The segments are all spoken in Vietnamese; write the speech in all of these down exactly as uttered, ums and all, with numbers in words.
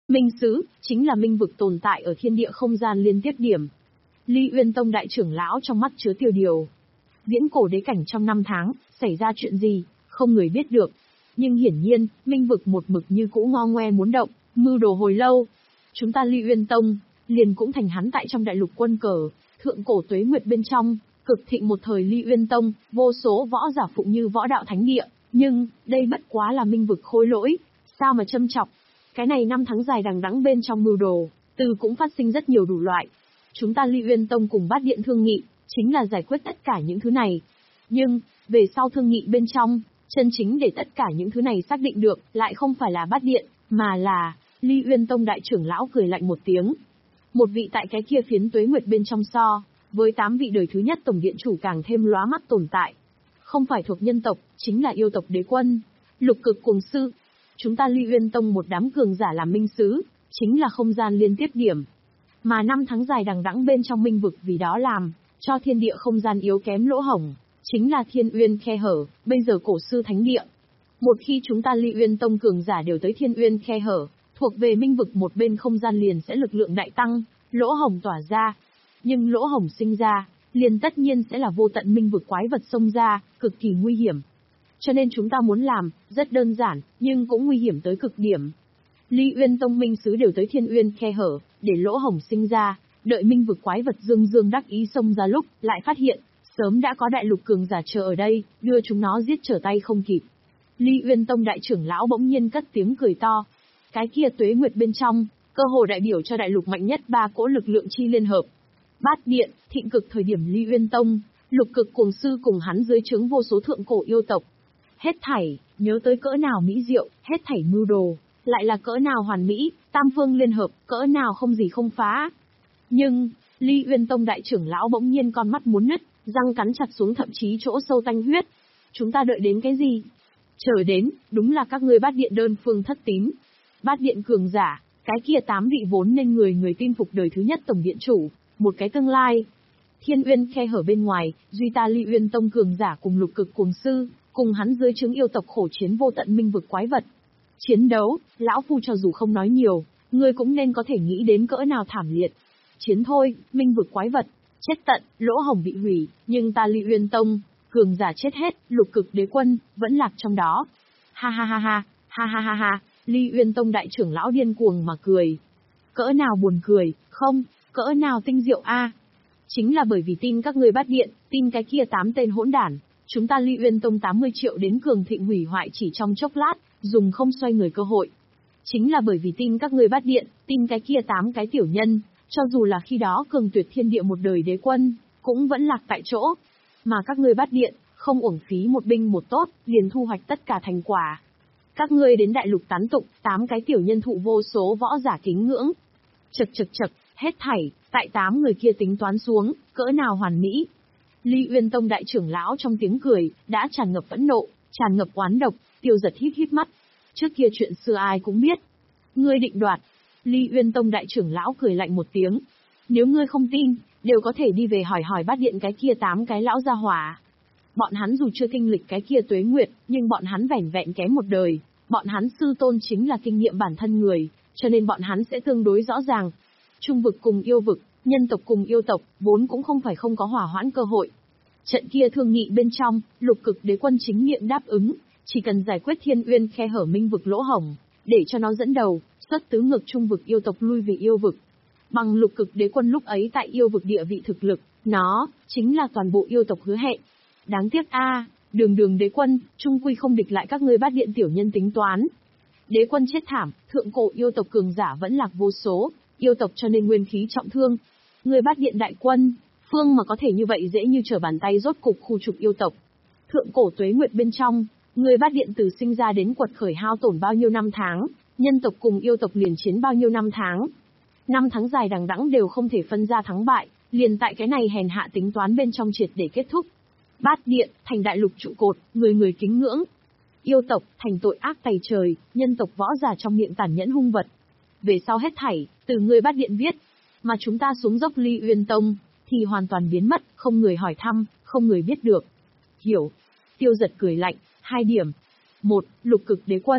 Minh Sứ, chính là minh vực tồn tại ở thiên địa không gian liên tiếp điểm. Ly Uyên Tông đại trưởng lão trong mắt chứa tiêu điều. Viễn cổ đế cảnh trong năm tháng, xảy ra chuyện gì, không người biết được. Nhưng hiển nhiên, minh vực một mực như cũ ngo ngoe muốn động, mưu đồ hồi lâu. Chúng ta Ly Uyên Tông, liền cũng thành hắn tại trong đại lục quân cờ, thượng cổ tuế nguyệt bên trong, cực thịnh một thời Ly Uyên Tông, vô số võ giả phụng như võ đạo thánh địa. Nhưng, đây bất quá là minh vực khôi lỗi, sao mà châm chọc. Cái này năm tháng dài đằng đẵng bên trong mưu đồ, từ cũng phát sinh rất nhiều đủ loại. Chúng ta Ly Uyên Tông cùng Bát Điện thương nghị, chính là giải quyết tất cả những thứ này. Nhưng, về sau thương nghị bên trong, chân chính để tất cả những thứ này xác định được, lại không phải là Bát Điện, mà là Ly Uyên Tông đại trưởng lão cười lạnh một tiếng. Một vị tại cái kia phiến tuế nguyệt bên trong so, với tám vị đời thứ nhất tổng điện chủ càng thêm lóa mắt tồn tại. Không phải thuộc nhân tộc, chính là yêu tộc đế quân, lục cực cuồng sư. Chúng ta Ly Uyên Tông một đám cường giả làm minh sứ, chính là không gian liên tiếp điểm. Mà năm tháng dài đằng đẵng bên trong minh vực vì đó làm, cho thiên địa không gian yếu kém lỗ hổng, chính là thiên uyên khe hở, bây giờ cổ sư thánh địa. Một khi chúng ta Ly Uyên Tông cường giả đều tới thiên uyên khe hở, thuộc về minh vực một bên không gian liền sẽ lực lượng đại tăng, lỗ hổng tỏa ra. Nhưng lỗ hổng sinh ra, liền tất nhiên sẽ là vô tận minh vực quái vật xông ra, cực kỳ nguy hiểm. Cho nên chúng ta muốn làm, rất đơn giản, nhưng cũng nguy hiểm tới cực điểm. Ly Uyên Tông minh sứ đều tới thiên uyên khe hở, để lỗ hổng sinh ra, đợi minh vực quái vật dương dương đắc ý xông ra lúc, lại phát hiện, sớm đã có đại lục cường giả chờ ở đây, đưa chúng nó giết trở tay không kịp. Ly Uyên Tông đại trưởng lão bỗng nhiên cất tiếng cười to. Cái kia tuế nguyệt bên trong, cơ hồ đại biểu cho đại lục mạnh nhất ba cỗ lực lượng chi liên hợp. Bát Điện, thịnh cực thời điểm Ly Uyên Tông, lục cực cuồng sư cùng hắn dưới trướng vô số thượng cổ yêu tộc. Hết thảy, nhớ tới cỡ nào mỹ diệu, hết thảy mưu đồ, lại là cỡ nào hoàn mỹ, tam phương liên hợp, cỡ nào không gì không phá. Nhưng, Ly Uyên Tông đại trưởng lão bỗng nhiên con mắt muốn nứt, răng cắn chặt xuống thậm chí chỗ sâu tanh huyết. Chúng ta đợi đến cái gì? Chờ đến, đúng là các ngươi Bát Điện đơn phương thất tín. Bát Điện cường giả, cái kia tám vị vốn nên người người tin phục đời thứ nhất tổng điện chủ, một cái tương lai. Thiên uyên khe hở bên ngoài, duy ta Ly Uyên Tông cường giả cùng lục cực cuồng sư, cùng hắn dưới trướng yêu tộc khổ chiến vô tận minh vực quái vật. Chiến đấu, lão phu cho dù không nói nhiều, ngươi cũng nên có thể nghĩ đến cỡ nào thảm liệt. Chiến thôi, minh vực quái vật, chết tận, lỗ hổng bị hủy, nhưng ta Ly Uyên Tông, cường giả chết hết, lục cực đế quân, vẫn lạc trong đó. Ha ha ha ha, ha ha ha ha, Ly Uyên Tông đại trưởng lão điên cuồng mà cười. Cỡ nào buồn cười, không, cỡ nào tinh diệu a. Chính là bởi vì tin các ngươi Bát Điện, tin cái kia tám tên hỗn đản, chúng ta Ly Uyên Tông tám mươi triệu đến cường thịnh hủy hoại chỉ trong chốc lát, dùng không xoay người cơ hội. Chính là bởi vì tin các ngươi Bát Điện, tin cái kia tám cái tiểu nhân, cho dù là khi đó cường tuyệt thiên địa một đời đế quân, cũng vẫn lạc tại chỗ. Mà các ngươi Bát Điện, không uổng phí một binh một tốt, liền thu hoạch tất cả thành quả. Các ngươi đến đại lục tán tụng, tám cái tiểu nhân thụ vô số võ giả kính ngưỡng. Chật chật chật, hết thảy, tại tám người kia tính toán xuống, cỡ nào hoàn mỹ. Ly Uyên Tông đại trưởng lão trong tiếng cười, đã tràn ngập phẫn nộ, tràn ngập oán độc, Tiêu Giật híp híp mắt. Trước kia chuyện xưa ai cũng biết. Ngươi định đoạt. Ly Uyên Tông đại trưởng lão cười lạnh một tiếng. Nếu ngươi không tin, đều có thể đi về hỏi hỏi Bát Điện cái kia tám cái lão gia hỏa. Bọn hắn dù chưa kinh lịch cái kia tuế nguyệt, nhưng bọn hắn vẻn vẹn kém một đời. Bọn hắn sư tôn chính là kinh nghiệm bản thân người, cho nên bọn hắn sẽ tương đối rõ ràng. Trung vực cùng yêu vực, nhân tộc cùng yêu tộc, vốn cũng không phải không có hỏa hoãn cơ hội. Trận kia thương nghị bên trong, lục cực đế quân chính miệng đáp ứng, chỉ cần giải quyết thiên uyên khe hở minh vực lỗ hổng, để cho nó dẫn đầu, xuất tứ ngược trung vực yêu tộc lui về yêu vực. Bằng lục cực đế quân lúc ấy tại yêu vực địa vị thực lực, nó, chính là toàn bộ yêu tộc hứa hẹn. Đáng tiếc a, đường đường đế quân, trung quy không địch lại các ngươi Bát Điện tiểu nhân tính toán. Đế quân chết thảm, thượng cổ yêu tộc cường giả vẫn lạc vô số, yêu tộc cho nên nguyên khí trọng thương. Người Bát Điện đại quân, phương mà có thể như vậy dễ như trở bàn tay rốt cục khu trục yêu tộc. Thượng cổ tuế nguyệt bên trong, người Bát Điện từ sinh ra đến quật khởi hao tổn bao nhiêu năm tháng, nhân tộc cùng yêu tộc liền chiến bao nhiêu năm tháng. Năm tháng dài đằng đẵng đều không thể phân ra thắng bại, liền tại cái này hèn hạ tính toán bên trong triệt để kết thúc. Bát Điện, thành đại lục trụ cột, người người kính ngưỡng. Yêu tộc, thành tội ác tày trời, nhân tộc võ giả trong miệng tàn nhẫn hung vật. Về sau hết thảy, từ người Bát Điện viết, mà chúng ta xuống dốc Ly Uyên Tông, thì hoàn toàn biến mất, không người hỏi thăm, không người biết được. Hiểu. Tiêu Giật cười lạnh, hai điểm. Một, lục cực đế quân,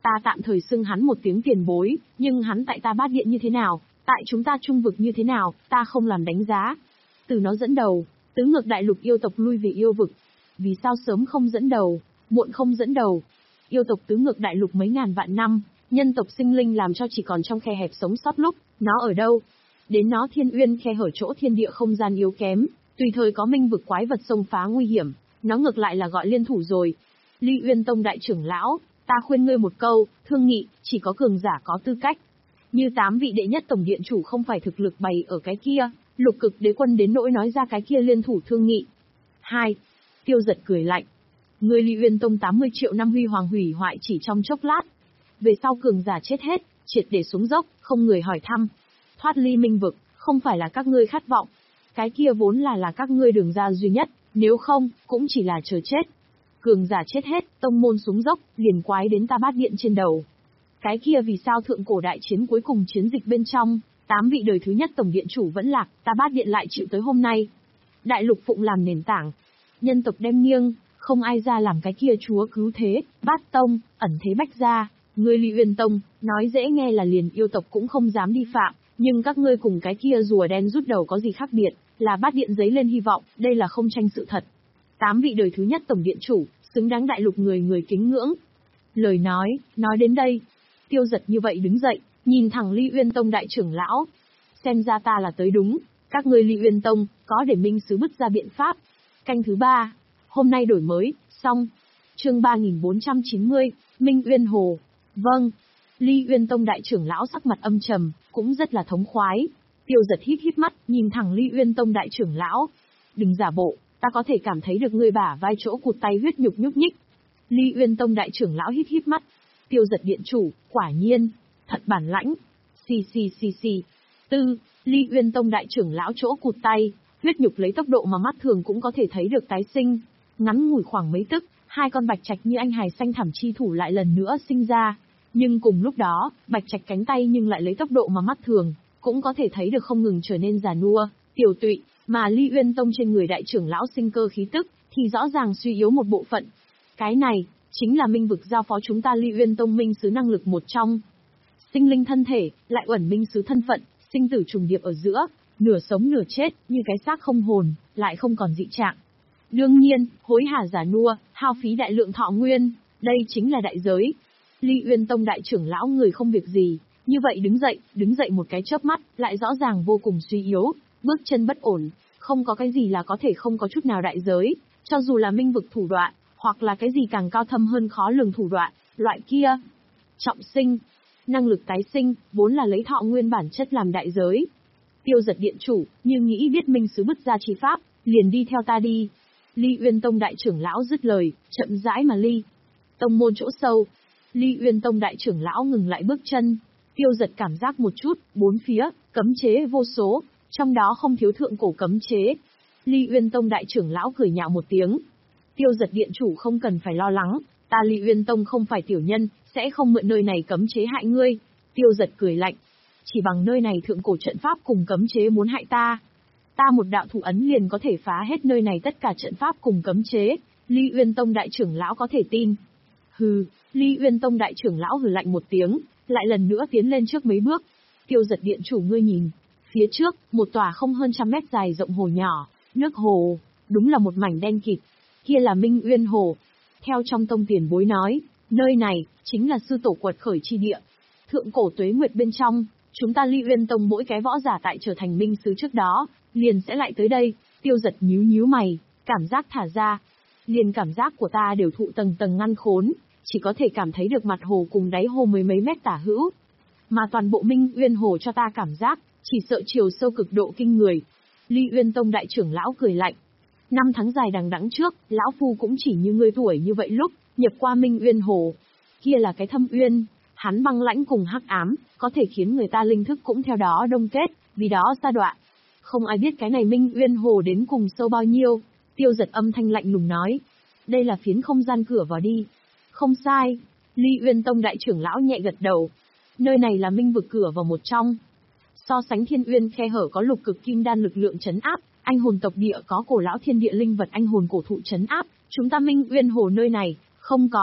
Ta tạm thời xưng hắn một tiếng tiền bối, nhưng hắn tại ta Bát Điện như thế nào, tại chúng ta Trung vực như thế nào, ta không làm đánh giá. Từ nó dẫn đầu, tứ ngược đại lục yêu tộc lui về yêu vực. Vì sao sớm không dẫn đầu, muộn không dẫn đầu? Yêu tộc tứ ngược đại lục mấy ngàn vạn năm, nhân tộc sinh linh làm cho chỉ còn trong khe hẹp sống sót lúc, nó ở đâu? Đến nó thiên uyên khe hở chỗ thiên địa không gian yếu kém, tùy thời có minh vực quái vật xông phá nguy hiểm, nó ngược lại là gọi liên thủ rồi. Ly Uyên Tông đại trưởng lão, ta khuyên ngươi một câu, thương nghị, chỉ có cường giả có tư cách. Như tám vị đệ nhất tổng điện chủ không phải thực lực bày ở cái kia, lục cực đế quân đến nỗi nói ra cái kia liên thủ thương nghị. Hai. Tiêu Giật cười lạnh. Ngươi Ly Uyên Tông tám mươi triệu năm huy hoàng hủy hoại chỉ trong chốc lát. Về sau cường giả chết hết, triệt để xuống dốc, không người hỏi thăm. Thoát ly minh vực, không phải là các ngươi khát vọng. Cái kia vốn là là các ngươi đường ra duy nhất, nếu không, cũng chỉ là chờ chết. Cường giả chết hết, tông môn xuống dốc, liền quái đến ta Bát Điện trên đầu. Cái kia vì sao thượng cổ đại chiến cuối cùng chiến dịch bên trong, tám vị đời thứ nhất tổng điện chủ vẫn lạc, ta Bát Điện lại chịu tới hôm nay. Đại lục phụng làm nền tảng, nhân tộc đem nghiêng, không ai ra làm cái kia chúa cứu thế, Bát Tông, ẩn thế bách gia, ngươi Ly Uyên Tông, nói dễ nghe là liền yêu tộc cũng không dám đi phạm, nhưng các ngươi cùng cái kia rùa đen rút đầu có gì khác biệt, là Bát Điện giấy lên hy vọng, đây là không tranh sự thật. Tám vị đời thứ nhất tổng điện chủ, xứng đáng đại lục người người kính ngưỡng. Lời nói, nói đến đây, Tiêu Giật như vậy đứng dậy, nhìn thẳng Ly Uyên Tông đại trưởng lão. Xem ra ta là tới đúng, các ngươi Ly Uyên Tông, có để minh sứ bứt ra biện pháp. Canh thứ ba, hôm nay đổi mới, xong. Chương ba nghìn bốn trăm chín mươi, Minh Uyên Hồ. Vâng. Ly Uyên Tông đại trưởng lão sắc mặt âm trầm, cũng rất là thống khoái. Tiêu Giật híp híp mắt, nhìn thẳng Ly Uyên Tông đại trưởng lão. Đừng giả bộ, ta có thể cảm thấy được ngươi bả vai chỗ cụt tay huyết nhục nhúc nhích. Ly Uyên Tông đại trưởng lão híp híp mắt. Tiêu Giật điện chủ, quả nhiên, thật bản lãnh. Xì xì xì xì. Tư, Ly Uyên Tông đại trưởng lão chỗ cụt tay, huyết nhục lấy tốc độ mà mắt thường cũng có thể thấy được tái sinh. Ngắn ngủi khoảng mấy tức, hai con bạch trạch như anh hài xanh thẳm chi thủ lại lần nữa sinh ra. Nhưng cùng lúc đó, bạch trạch cánh tay nhưng lại lấy tốc độ mà mắt thường, cũng có thể thấy được không ngừng trở nên già nua, tiểu tụy, mà Ly Uyên Tông trên người đại trưởng lão sinh cơ khí tức, thì rõ ràng suy yếu một bộ phận. Cái này, chính là minh vực giao phó chúng ta Ly Uyên Tông minh sứ năng lực một trong. Sinh linh thân thể, lại uẩn minh sứ thân phận, sinh tử trùng điệp ở giữa, nửa sống nửa chết, như cái xác không hồn, lại không còn dị trạng. Đương nhiên, hối hả giả nua, hao phí đại lượng thọ nguyên, đây chính là đại giới. Ly Uyên Tông đại trưởng lão người không việc gì, như vậy đứng dậy, đứng dậy một cái chớp mắt, lại rõ ràng vô cùng suy yếu, bước chân bất ổn, không có cái gì là có thể không có chút nào đại giới, cho dù là minh vực thủ đoạn, hoặc là cái gì càng cao thâm hơn khó lường thủ đoạn, loại kia. Trọng sinh, năng lực tái sinh, vốn là lấy thọ nguyên bản chất làm đại giới. Tiêu Giật điện chủ, như nghĩ biết minh sứ bứt ra chi pháp, liền đi theo ta đi. Ly Uyên Tông đại trưởng lão dứt lời, chậm rãi mà ly. Tông môn chỗ sâu, Ly Uyên Tông đại trưởng lão ngừng lại bước chân. Tiêu Giật cảm giác một chút, bốn phía, cấm chế vô số, trong đó không thiếu thượng cổ cấm chế. Ly Uyên Tông đại trưởng lão cười nhạo một tiếng. Tiêu Giật điện chủ không cần phải lo lắng, ta Ly Uyên Tông không phải tiểu nhân, sẽ không mượn nơi này cấm chế hại ngươi. Tiêu Giật cười lạnh. Chỉ bằng nơi này thượng cổ trận pháp cùng cấm chế muốn hại ta. Ta một đạo thủ ấn liền có thể phá hết nơi này tất cả trận pháp cùng cấm chế, Ly Uyên Tông đại trưởng lão có thể tin. Hừ, Ly Uyên Tông đại trưởng lão hừ lạnh một tiếng, lại lần nữa tiến lên trước mấy bước. Tiêu Giật điện chủ ngươi nhìn, phía trước, một tòa không hơn trăm mét dài rộng hồ nhỏ, nước hồ, đúng là một mảnh đen kịt. Kia là Minh Uyên Hồ. Theo trong tông tiền bối nói, nơi này, chính là sư tổ quật khởi chi địa. Thượng cổ tuế nguyệt bên trong, chúng ta Ly Uyên Tông mỗi cái võ giả tại trở thành minh sứ trước đó, liền sẽ lại tới đây. Tiêu Giật nhíu nhíu mày, cảm giác thả ra. Liền cảm giác của ta đều thụ tầng tầng ngăn khốn, chỉ có thể cảm thấy được mặt hồ cùng đáy hồ mười mấy mét tả hữu. Mà toàn bộ Minh Uyên Hồ cho ta cảm giác, chỉ sợ chiều sâu cực độ kinh người. Ly Uyên Tông đại trưởng lão cười lạnh. Năm tháng dài đằng đẵng trước, lão phu cũng chỉ như ngươi tuổi như vậy lúc, nhập qua Minh Uyên Hồ. Kia là cái thâm uyên, hắn băng lãnh cùng hắc ám, có thể khiến người ta linh thức cũng theo đó đông kết, vì đó sa đọa. Không ai biết cái này Minh Uyên Hồ đến cùng sâu bao nhiêu. Tiêu Giật âm thanh lạnh lùng nói. Đây là phiến không gian cửa vào đi. Không sai. Ly Uyên Tông đại trưởng lão nhẹ gật đầu. Nơi này là minh vực cửa vào một trong. So sánh Thiên Uyên khe hở có lục cực kim đan lực lượng trấn áp, anh hồn tộc địa có cổ lão thiên địa linh vật anh hồn cổ thụ trấn áp, chúng ta Minh Uyên Hồ nơi này, không còn,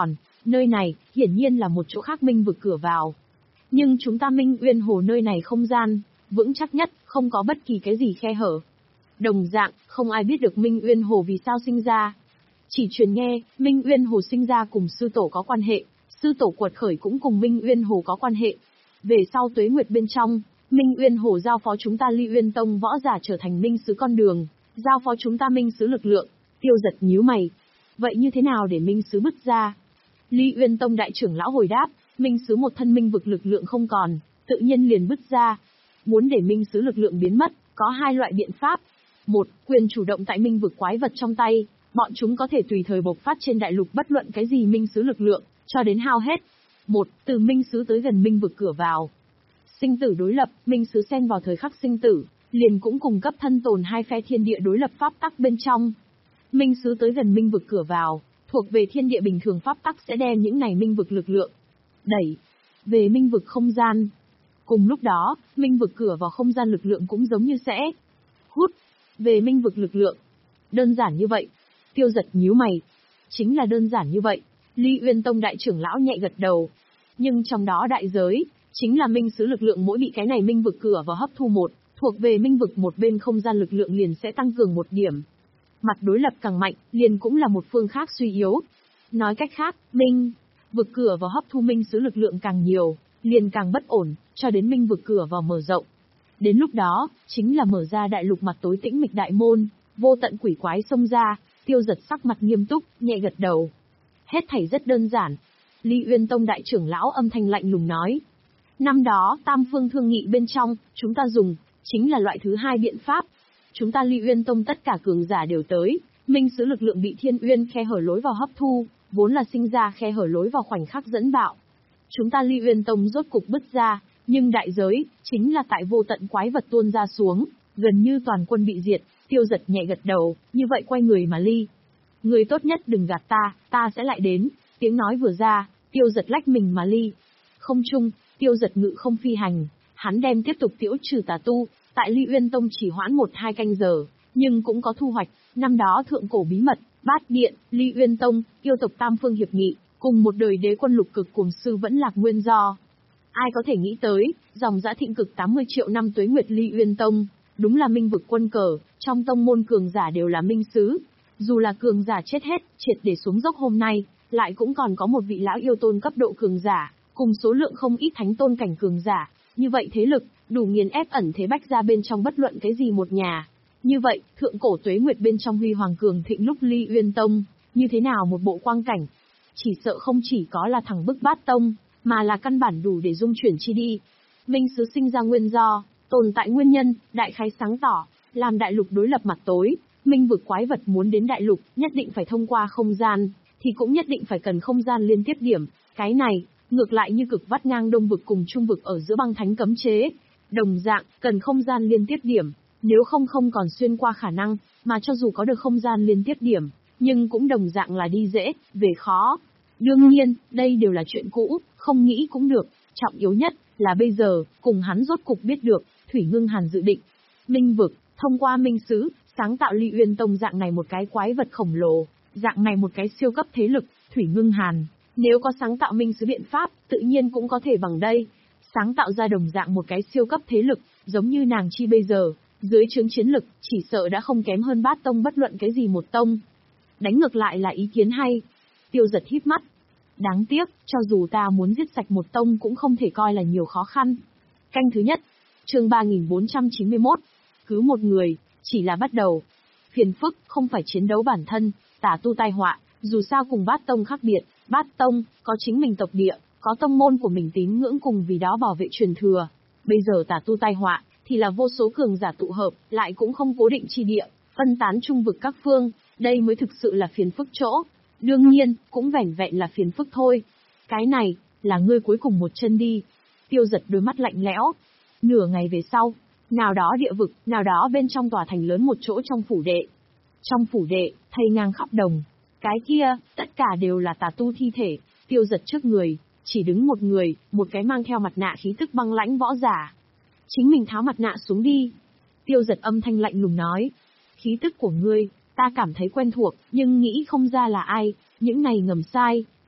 Nơi này, hiển nhiên là một chỗ khác minh vực cửa vào. Nhưng chúng ta Minh Uyên Hồ nơi này không gian, vững chắc nhất, không có bất kỳ cái gì khe hở. Đồng dạng, không ai biết được Minh Uyên Hồ vì sao sinh ra. Chỉ truyền nghe, Minh Uyên Hồ sinh ra cùng sư tổ có quan hệ, sư tổ quật khởi cũng cùng Minh Uyên Hồ có quan hệ. Về sau tuế nguyệt bên trong, Minh Uyên Hồ giao phó chúng ta Ly Uyên Tông võ giả trở thành minh sứ con đường, giao phó chúng ta minh sứ lực lượng. Tiêu Giật nhíu mày. Vậy như thế nào để minh sứ bứt ra? Ly Uyên Tông đại trưởng lão hồi đáp, minh sứ một thân minh vực lực lượng không còn, tự nhiên liền bứt ra. Muốn để minh sứ lực lượng biến mất, có hai loại biện pháp. Một, quyền chủ động tại minh vực quái vật trong tay, bọn chúng có thể tùy thời bộc phát trên đại lục bất luận cái gì minh sứ lực lượng, cho đến hao hết. Một, từ minh sứ tới gần minh vực cửa vào. Sinh tử đối lập, minh sứ xen vào thời khắc sinh tử, liền cũng cùng cấp thân tồn hai phe thiên địa đối lập pháp tắc bên trong. Minh sứ tới gần minh vực cửa vào, thuộc về thiên địa bình thường pháp tắc sẽ đem những này minh vực lực lượng đẩy về minh vực không gian. Cùng lúc đó, minh vực cửa vào không gian lực lượng cũng giống như sẽ hút về minh vực lực lượng. Đơn giản như vậy. Tiêu Giật nhíu mày. Chính là đơn giản như vậy. Ly Uyên Tông đại trưởng lão nhẹ gật đầu. Nhưng trong đó đại giới, chính là minh sứ lực lượng mỗi bị cái này minh vực cửa vào hấp thu một, thuộc về minh vực một bên không gian lực lượng liền sẽ tăng cường một điểm. Mặt đối lập càng mạnh, liền cũng là một phương khác suy yếu. Nói cách khác, minh vực cửa vào hấp thu minh sứ lực lượng càng nhiều, liền càng bất ổn, cho đến minh vực cửa vào mở rộng. Đến lúc đó, chính là mở ra đại lục mặt tối tĩnh mịch đại môn, vô tận quỷ quái xông ra. Tiêu Giật sắc mặt nghiêm túc, nhẹ gật đầu. Hết thảy rất đơn giản. Ly Uyên Tông đại trưởng lão âm thanh lạnh lùng nói. Năm đó, tam phương thương nghị bên trong, chúng ta dùng, chính là loại thứ hai biện pháp. Chúng ta Ly Uyên Tông tất cả cường giả đều tới, minh sứ lực lượng bị Thiên Uyên khe hở lối vào hấp thu, vốn là sinh ra khe hở lối vào khoảnh khắc dẫn bạo. Chúng ta Ly Uyên Tông rốt cục bứt ra, nhưng đại giới, chính là tại vô tận quái vật tuôn ra xuống, gần như toàn quân bị diệt. Tiêu Giật nhẹ gật đầu, như vậy quay người mà ly. Người tốt nhất đừng gạt ta, ta sẽ lại đến. Tiếng nói vừa ra, Tiêu Giật lách mình mà ly. Không trung, Tiêu Giật ngự không phi hành, hắn đem tiếp tục tiễu trừ tà tu, tại Ly Uyên Tông chỉ hoãn một hai canh giờ, nhưng cũng có thu hoạch. Năm đó thượng cổ bí mật, Bát Điện, Ly Uyên Tông, yêu tộc tam phương hiệp nghị, cùng một đời đế quân lục cực cuồng sư vẫn lạc nguyên do. Ai có thể nghĩ tới, dòng dã thịnh cực tám mươi triệu năm tuế nguyệt Ly Uyên Tông, đúng là minh vực quân cờ, trong tông môn cường giả đều là minh sứ. Dù là cường giả chết hết, triệt để xuống dốc hôm nay, lại cũng còn có một vị lão yêu tôn cấp độ cường giả, cùng số lượng không ít thánh tôn cảnh cường giả. Như vậy thế lực, đủ nghiền ép ẩn thế bách ra bên trong bất luận cái gì một nhà. Như vậy, thượng cổ tuế nguyệt bên trong huy hoàng cường thịnh lúc Ly Uyên Tông, như thế nào một bộ quang cảnh. Chỉ sợ không chỉ có là thằng bức bát tông, mà là căn bản đủ để dung chuyển chi đi. Minh sứ sinh ra nguyên do, tồn tại nguyên nhân, đại khái sáng tỏ, làm đại lục đối lập mặt tối, minh vực quái vật muốn đến đại lục, nhất định phải thông qua không gian, thì cũng nhất định phải cần không gian liên tiếp điểm. Cái này, ngược lại như cực vắt ngang đông vực cùng trung vực ở giữa băng thánh cấm chế. Đồng dạng, cần không gian liên tiếp điểm, nếu không không còn xuyên qua khả năng, mà cho dù có được không gian liên tiếp điểm, nhưng cũng đồng dạng là đi dễ, về khó. Đương nhiên, đây đều là chuyện cũ, không nghĩ cũng được, trọng yếu nhất là bây giờ, cùng hắn rốt cục biết được, Thủy Ngưng Hàn dự định. Minh vực, thông qua minh sứ, sáng tạo Ly Uyên Tông dạng này một cái quái vật khổng lồ, dạng này một cái siêu cấp thế lực, Thủy Ngưng Hàn. Nếu có sáng tạo minh sứ biện pháp, tự nhiên cũng có thể bằng đây. Sáng tạo ra đồng dạng một cái siêu cấp thế lực, giống như nàng chi bây giờ, dưới trướng chiến lực, chỉ sợ đã không kém hơn bát tông bất luận cái gì một tông. Đánh ngược lại là ý kiến hay. Tiêu Giật híp mắt. Đáng tiếc, cho dù ta muốn giết sạch một tông cũng không thể coi là nhiều khó khăn. Canh thứ nhất, chương ba nghìn bốn trăm chín mươi mốt, cứ một người, chỉ là bắt đầu. Phiền phức, không phải chiến đấu bản thân, tà tu tai họa, dù sao cùng bát tông khác biệt, bát tông, có chính mình tộc địa, có tông môn của mình tín ngưỡng cùng vì đó bảo vệ truyền thừa. Bây giờ tà tu tai họa, thì là vô số cường giả tụ hợp, lại cũng không cố định chi địa, phân tán trung vực các phương, đây mới thực sự là phiền phức chỗ. Đương nhiên, cũng vẻn vẹn là phiền phức thôi. Cái này, là ngươi cuối cùng một chân đi. Tiêu Giật đôi mắt lạnh lẽo. Nửa ngày về sau, nào đó địa vực, nào đó bên trong tòa thành lớn một chỗ trong phủ đệ. Trong phủ đệ, thây ngang khắp đồng. Cái kia, tất cả đều là tà tu thi thể. Tiêu Giật trước người, chỉ đứng một người, một cái mang theo mặt nạ khí tức băng lãnh võ giả. Chính mình tháo mặt nạ xuống đi. Tiêu Giật âm thanh lạnh lùng nói. Khí tức của ngươi, ta cảm thấy quen thuộc, nhưng nghĩ không ra là ai, những này ngầm sai,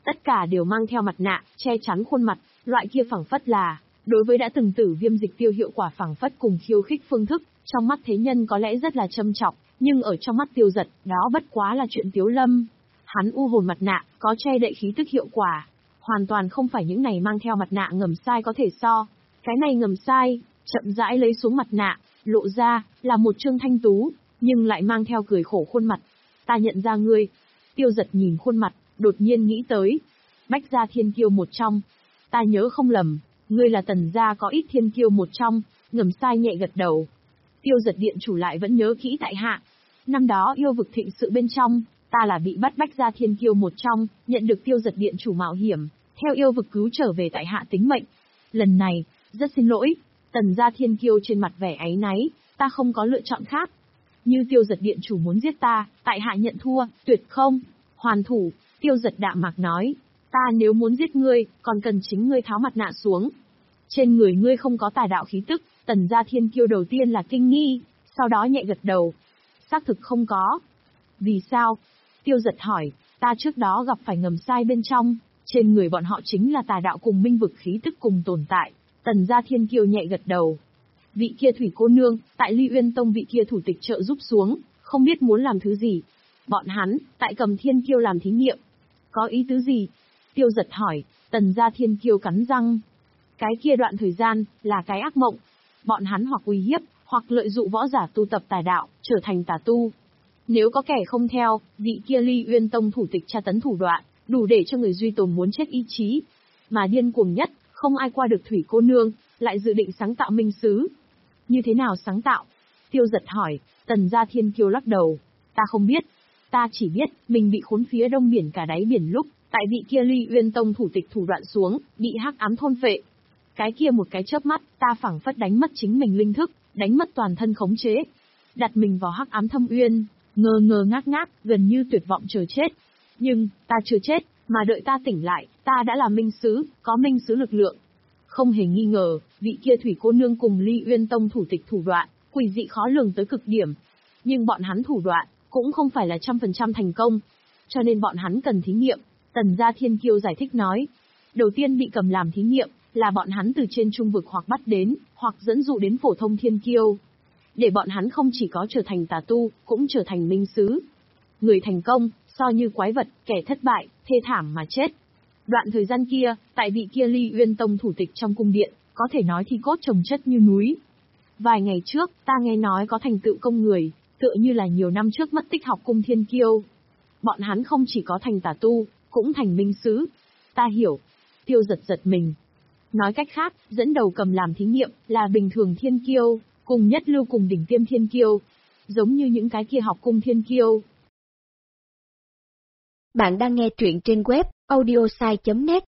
tất cả đều mang theo mặt nạ, che chắn khuôn mặt, loại kia phảng phất là, đối với đã từng tử viêm dịch tiêu hiệu quả phảng phất cùng khiêu khích phương thức, trong mắt thế nhân có lẽ rất là châm trọng, nhưng ở trong mắt Tiêu Dật, đó bất quá là chuyện tiếu lâm. Hắn u hồn mặt nạ, có che đậy khí tức hiệu quả, hoàn toàn không phải những này mang theo mặt nạ ngầm sai có thể so. Cái này ngầm sai, chậm rãi lấy xuống mặt nạ, lộ ra, là một trương thanh tú, nhưng lại mang theo cười khổ khuôn mặt. Ta nhận ra ngươi. Tiêu Dật nhìn khuôn mặt, đột nhiên nghĩ tới. Bách gia thiên kiêu một trong. Ta nhớ không lầm, ngươi là Tần gia có ít thiên kiêu một trong, ngầm sai nhẹ gật đầu. Tiêu Dật điện chủ lại vẫn nhớ kỹ tại hạ. Năm đó yêu vực thịnh sự bên trong, ta là bị bắt Bách gia thiên kiêu một trong, nhận được Tiêu Dật điện chủ mạo hiểm, theo yêu vực cứu trở về tại hạ tính mệnh. Lần này, rất xin lỗi, Tần gia thiên kiêu trên mặt vẻ áy náy, ta không có lựa chọn khác. Như Tiêu Dật điện chủ muốn giết ta, tại hạ nhận thua, tuyệt không. Hoàn thủ, Tiêu Dật đạm mạc nói, ta nếu muốn giết ngươi, còn cần chính ngươi tháo mặt nạ xuống. Trên người ngươi không có tà đạo khí tức, Tần gia thiên kiêu đầu tiên là kinh nghi, sau đó nhẹ gật đầu. Xác thực không có. Vì sao? Tiêu Dật hỏi, ta trước đó gặp phải ngầm sai bên trong, trên người bọn họ chính là tà đạo cùng minh vực khí tức cùng tồn tại. Tần gia thiên kiêu nhẹ gật đầu. Vị kia thủy cô nương, tại Ly Uyên Tông vị kia thủ tịch trợ giúp xuống, không biết muốn làm thứ gì. Bọn hắn, tại cầm thiên kiêu làm thí nghiệm. Có ý tứ gì? Tiêu Dật hỏi, Tần gia thiên kiêu cắn răng. Cái kia đoạn thời gian, là cái ác mộng. Bọn hắn hoặc uy hiếp, hoặc lợi dụng võ giả tu tập tà đạo, trở thành tà tu. Nếu có kẻ không theo, vị kia Ly Uyên Tông thủ tịch tra tấn thủ đoạn, đủ để cho người duy tồn muốn chết ý chí. Mà điên cuồng nhất, không ai qua được thủy cô nương, lại dự định sáng tạo minh sứ. Như thế nào sáng tạo? Tiêu Dật hỏi, Tần gia thiên kiêu lắc đầu. Ta không biết. Ta chỉ biết, mình bị khốn phía đông biển cả đáy biển lúc, tại vị kia Ly Uyên Tông thủ tịch thủ đoạn xuống, bị hắc ám thôn phệ. Cái kia một cái chớp mắt, ta phảng phất đánh mất chính mình linh thức, đánh mất toàn thân khống chế. Đặt mình vào hắc ám thâm uyên, ngơ ngơ ngác ngác, gần như tuyệt vọng chờ chết. Nhưng, ta chưa chết, mà đợi ta tỉnh lại, ta đã là minh sứ, có minh sứ lực lượng. Không hề nghi ngờ, vị kia thủy cô nương cùng Ly Uyên Tông thủ tịch thủ đoạn, quỷ dị khó lường tới cực điểm. Nhưng bọn hắn thủ đoạn, cũng không phải là trăm phần trăm thành công. Cho nên bọn hắn cần thí nghiệm. Tần gia thiên kiêu giải thích nói. Đầu tiên bị cầm làm thí nghiệm, là bọn hắn từ trên trung vực hoặc bắt đến, hoặc dẫn dụ đến phổ thông thiên kiêu. Để bọn hắn không chỉ có trở thành tà tu, cũng trở thành minh sứ. Người thành công, so như quái vật, kẻ thất bại, thê thảm mà chết. Đoạn thời gian kia, tại vị kia Ly Uyên Tông thủ tịch trong cung điện, có thể nói thi cốt chồng chất như núi. Vài ngày trước, ta nghe nói có thành tựu công người, tựa như là nhiều năm trước mất tích học cung thiên kiêu. Bọn hắn không chỉ có thành tà tu, cũng thành minh sứ. Ta hiểu. Tiêu Dật giật mình. Nói cách khác, dẫn đầu cầm làm thí nghiệm, là bình thường thiên kiêu, cùng nhất lưu cùng đỉnh tiêm thiên kiêu. Giống như những cái kia học cung thiên kiêu. Bạn đang nghe truyện trên web audiosai chấm net.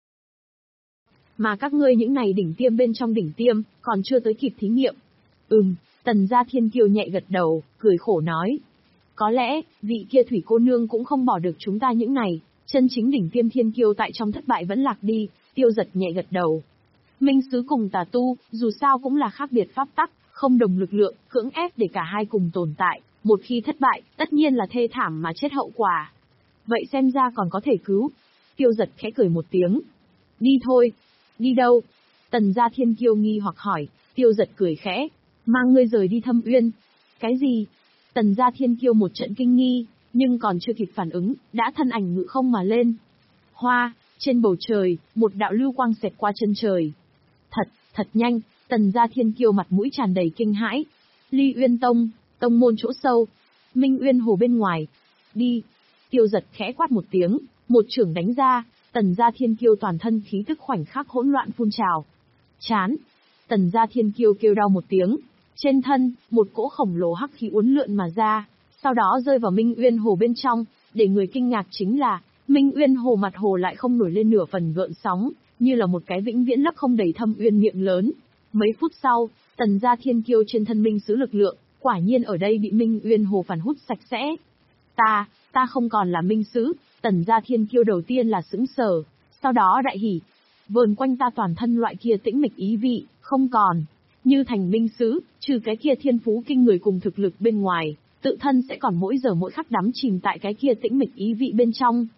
Mà các ngươi những này đỉnh tiêm bên trong đỉnh tiêm, còn chưa tới kịp thí nghiệm. Ừm, Tần gia thiên kiêu nhẹ gật đầu, cười khổ nói. Có lẽ, vị kia thủy cô nương cũng không bỏ được chúng ta những này, chân chính đỉnh tiêm thiên kiêu tại trong thất bại vẫn lạc đi. Tiêu Dật nhẹ gật đầu. Minh sứ cùng tà tu, dù sao cũng là khác biệt pháp tắc, không đồng lực lượng, cưỡng ép để cả hai cùng tồn tại. Một khi thất bại, tất nhiên là thê thảm mà chết hậu quả. Vậy xem ra còn có thể cứu. Tiêu Dật khẽ cười một tiếng. Đi thôi. Đi đâu? Tần gia thiên kiêu nghi hoặc hỏi. Tiêu Dật cười khẽ. Mang ngươi rời đi Thâm Uyên. Cái gì? Tần gia thiên kiêu một trận kinh nghi, nhưng còn chưa kịp phản ứng, đã thân ảnh ngự không mà lên. Hoa, trên bầu trời, một đạo lưu quang xẹt qua chân trời. Thật, thật nhanh, Tần gia thiên kiêu mặt mũi tràn đầy kinh hãi. Ly Uyên Tông, tông môn chỗ sâu. Minh Uyên Hồ bên ngoài. Đi. Tiêu Dật khẽ quát một tiếng, một chưởng đánh ra, Tần gia thiên kiêu toàn thân khí tức khoảnh khắc hỗn loạn phun trào. Chán. Tần gia thiên kiêu kêu đau một tiếng. Trên thân, một cỗ khổng lồ hắc khí uốn lượn mà ra, sau đó rơi vào Minh Uyên Hồ bên trong, để người kinh ngạc chính là, Minh Uyên Hồ mặt hồ lại không nổi lên nửa phần gợn sóng, như là một cái vĩnh viễn lấp không đầy thâm uyên miệng lớn. Mấy phút sau, Tần gia thiên kiêu trên thân minh sứ lực lượng, quả nhiên ở đây bị Minh Uyên Hồ phản hút sạch sẽ. Ta, ta không còn là minh sứ. Tần gia thiên kiêu đầu tiên là sững sờ, sau đó đại hỉ. Vờn quanh ta toàn thân loại kia tĩnh mịch ý vị, không còn. Như thành minh sứ, trừ cái kia thiên phú kinh người cùng thực lực bên ngoài, tự thân sẽ còn mỗi giờ mỗi khắc đắm chìm tại cái kia tĩnh mịch ý vị bên trong.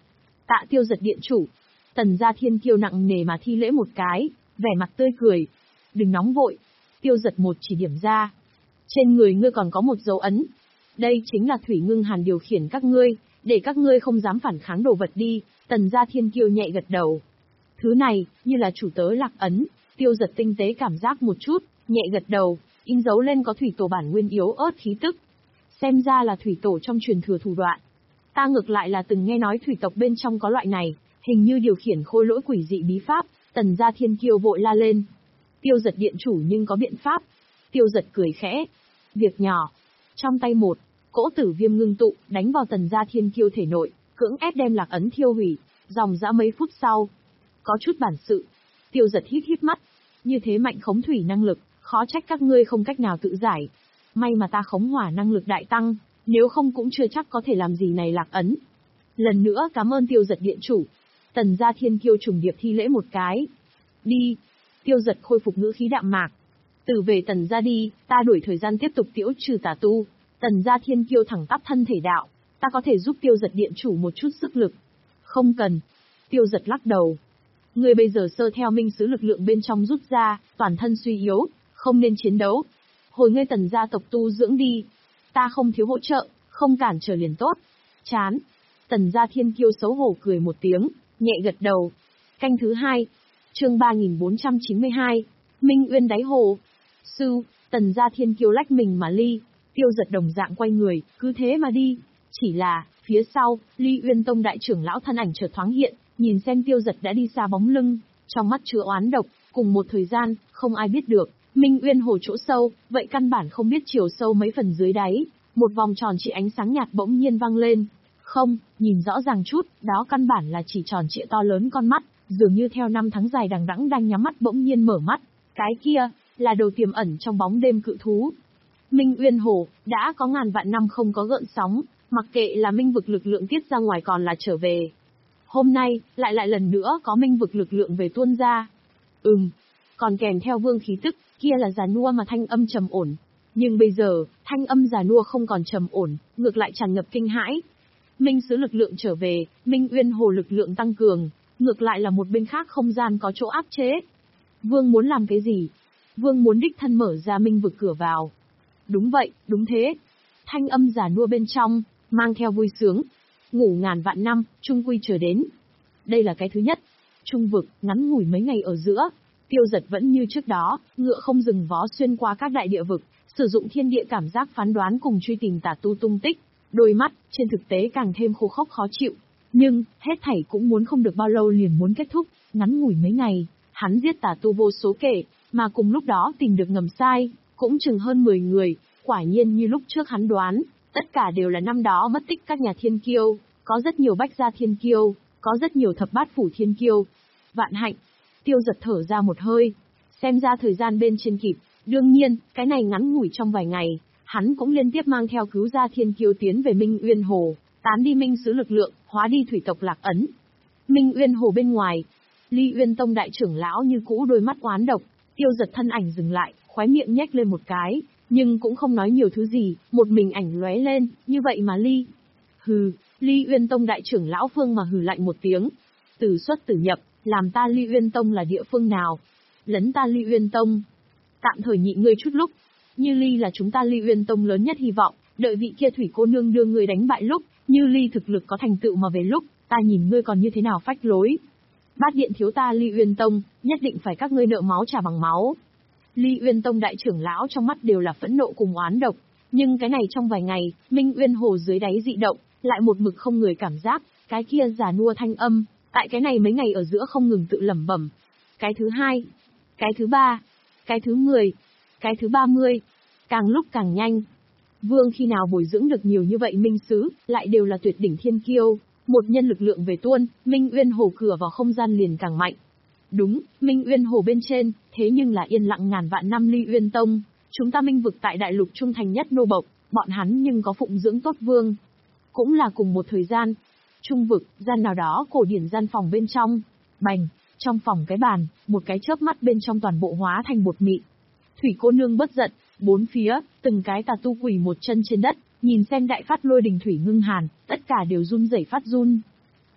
Tạ Tiêu Giật điện chủ. Tần gia thiên kiêu nặng nề mà thi lễ một cái, vẻ mặt tươi cười. Đừng nóng vội. Tiêu Giật một chỉ điểm ra. Trên người ngươi còn có một dấu ấn. Đây chính là Thủy Ngưng Hàn điều khiển các ngươi, để các ngươi không dám phản kháng đồ vật đi. Tần gia thiên kiêu nhẹ gật đầu. Thứ này, như là chủ tớ lạc ấn. Tiêu Giật tinh tế cảm giác một chút, nhẹ gật đầu, in dấu lên có thủy tổ bản nguyên yếu ớt khí tức. Xem ra là thủy tổ trong truyền thừa thủ đoạn. Ta ngược lại là từng nghe nói thủy tộc bên trong có loại này, hình như điều khiển khôi lỗi quỷ dị bí pháp. Tần gia thiên kiêu vội la lên. Tiêu Giật điện chủ nhưng có biện pháp. Tiêu Giật cười khẽ. Việc nhỏ. Trong tay một, cỗ tử viêm ngưng tụ, đánh vào tần gia thiên kiêu thể nội, cưỡng ép đem lạc ấn thiêu hủy. Dòng dã mấy phút sau. Có chút bản sự. Tiêu Giật hít hít mắt. Như thế mạnh khống thủy năng lực, khó trách các ngươi không cách nào tự giải. May mà ta khống hỏa năng lực đại tăng, nếu không cũng chưa chắc có thể làm gì này lạc ấn. Lần nữa cảm ơn Tiêu Giật điện chủ. Tần gia thiên kiêu trùng điệp thi lễ một cái. Đi. Tiêu Giật khôi phục ngữ khí đạm mạc. Từ về tần gia đi, ta đuổi thời gian tiếp tục tiễu trừ tà tu. Tần gia thiên kiêu thẳng tắp thân thể đạo. Ta có thể giúp Tiêu Giật điện chủ một chút sức lực. Không cần. Tiêu Giật lắc đầu. Ngươi bây giờ sơ theo minh sứ lực lượng bên trong rút ra, toàn thân suy yếu, không nên chiến đấu. Hồi ngươi tần gia tộc tu dưỡng đi. Ta không thiếu hỗ trợ, không cản trở liền tốt. Chán. Tần gia thiên kiêu xấu hổ cười một tiếng, nhẹ gật đầu. Canh thứ hai. Chương ba nghìn bốn trăm chín mươi hai. Minh Uyên đáy hồ. Sư, tần gia thiên kiêu lách mình mà ly. Tiêu Giật đồng dạng quay người, cứ thế mà đi. Chỉ là, phía sau, Ly Uyên Tông đại trưởng lão thân ảnh chợt thoáng hiện, nhìn xem Tiêu Giật đã đi xa bóng lưng, trong mắt chứa oán độc, cùng một thời gian, không ai biết được, Minh Uyên hồ chỗ sâu, vậy căn bản không biết chiều sâu mấy phần dưới đáy, một vòng tròn chỉ ánh sáng nhạt bỗng nhiên vang lên. Không, nhìn rõ ràng chút, đó căn bản là chỉ tròn trịa to lớn con mắt, dường như theo năm tháng dài đằng đẵng đang nhắm mắt bỗng nhiên mở mắt, cái kia, là đầu tiềm ẩn trong bóng đêm cự thú. Minh Uyên hồ, đã có ngàn vạn năm không có gợn sóng, mặc kệ là minh vực lực lượng tiết ra ngoài còn là trở về. Hôm nay, lại lại lần nữa có minh vực lực lượng về tuôn ra. Ừm, còn kèm theo vương khí tức, kia là già nua mà thanh âm trầm ổn. Nhưng bây giờ, thanh âm già nua không còn trầm ổn, ngược lại tràn ngập kinh hãi. Minh sứ lực lượng trở về, Minh Uyên hồ lực lượng tăng cường, ngược lại là một bên khác không gian có chỗ áp chế. Vương muốn làm cái gì? Vương muốn đích thân mở ra minh vực cửa vào. Đúng vậy, đúng thế. Thanh âm già nua bên trong, mang theo vui sướng. Ngủ ngàn vạn năm, trung quy chờ đến. Đây là cái thứ nhất. Trung vực, ngắn ngủi mấy ngày ở giữa. Tiêu Giật vẫn như trước đó, ngựa không dừng vó xuyên qua các đại địa vực, sử dụng thiên địa cảm giác phán đoán cùng truy tìm tà tu tung tích. Đôi mắt, trên thực tế càng thêm khô khốc khó chịu. Nhưng, hết thảy cũng muốn không được bao lâu liền muốn kết thúc, ngắn ngủi mấy ngày, hắn giết tà tu vô số kể, mà cùng lúc đó tìm được ngầm sai, cũng chừng hơn mười người, quả nhiên như lúc trước hắn đoán, tất cả đều là năm đó mất tích các nhà thiên kiêu, có rất nhiều bách gia thiên kiêu, có rất nhiều thập bát phủ thiên kiêu. Vạn hạnh, Tiêu Giật thở ra một hơi, xem ra thời gian bên trên kịp, đương nhiên, cái này ngắn ngủi trong vài ngày, hắn cũng liên tiếp mang theo cứu gia thiên kiêu tiến về Minh Uyên Hồ, tán đi minh sứ lực lượng, hóa đi thủy tộc lạc ấn. Minh Uyên Hồ bên ngoài, Ly Uyên Tông đại trưởng lão như cũ đôi mắt oán độc, Tiêu Giật thân ảnh dừng lại, khóe miệng nhếch lên một cái, nhưng cũng không nói nhiều thứ gì, một mình ảnh lóe lên, như vậy mà ly. Hừ, Ly Uyên Tông đại trưởng lão Phương mà hừ lạnh một tiếng. Từ xuất tử nhập, làm ta Ly Uyên Tông là địa phương nào? Lấn ta Ly Uyên Tông. Tạm thời nhị ngươi chút lúc. Như Ly là chúng ta Ly Uyên Tông lớn nhất hy vọng, đợi vị kia thủy cô nương đưa ngươi đánh bại lúc, Như Ly thực lực có thành tựu mà về lúc, ta nhìn ngươi còn như thế nào phách lối. Bát điện thiếu ta Ly Uyên Tông, nhất định phải các ngươi nợ máu trả bằng máu. Ly Uyên Tông đại trưởng lão trong mắt đều là phẫn nộ cùng oán độc, nhưng cái này trong vài ngày, Minh Uyên Hồ dưới đáy dị động, lại một mực không người cảm giác, cái kia già nua thanh âm, tại cái này mấy ngày ở giữa không ngừng tự lẩm bẩm. Cái thứ hai, cái thứ ba, cái thứ mười, cái thứ ba mươi, càng lúc càng nhanh. Vương khi nào bồi dưỡng được nhiều như vậy minh sứ, lại đều là tuyệt đỉnh thiên kiêu, một nhân lực lượng về tuôn, Minh Uyên Hồ cửa vào không gian liền càng mạnh. Đúng, Minh Uyên Hồ bên trên, thế nhưng là yên lặng ngàn vạn năm Ly Uyên Tông, chúng ta minh vực tại đại lục trung thành nhất nô bộc, bọn hắn nhưng có phụng dưỡng tốt vương. Cũng là cùng một thời gian, trung vực, gian nào đó cổ điển gian phòng bên trong, bành, trong phòng cái bàn, một cái chớp mắt bên trong toàn bộ hóa thành bột mịn. Thủy cô nương bất giận, bốn phía, từng cái tà tu quỳ một chân trên đất, nhìn xem đại phát lôi đình thủy ngưng hàn, tất cả đều run rẩy phát run.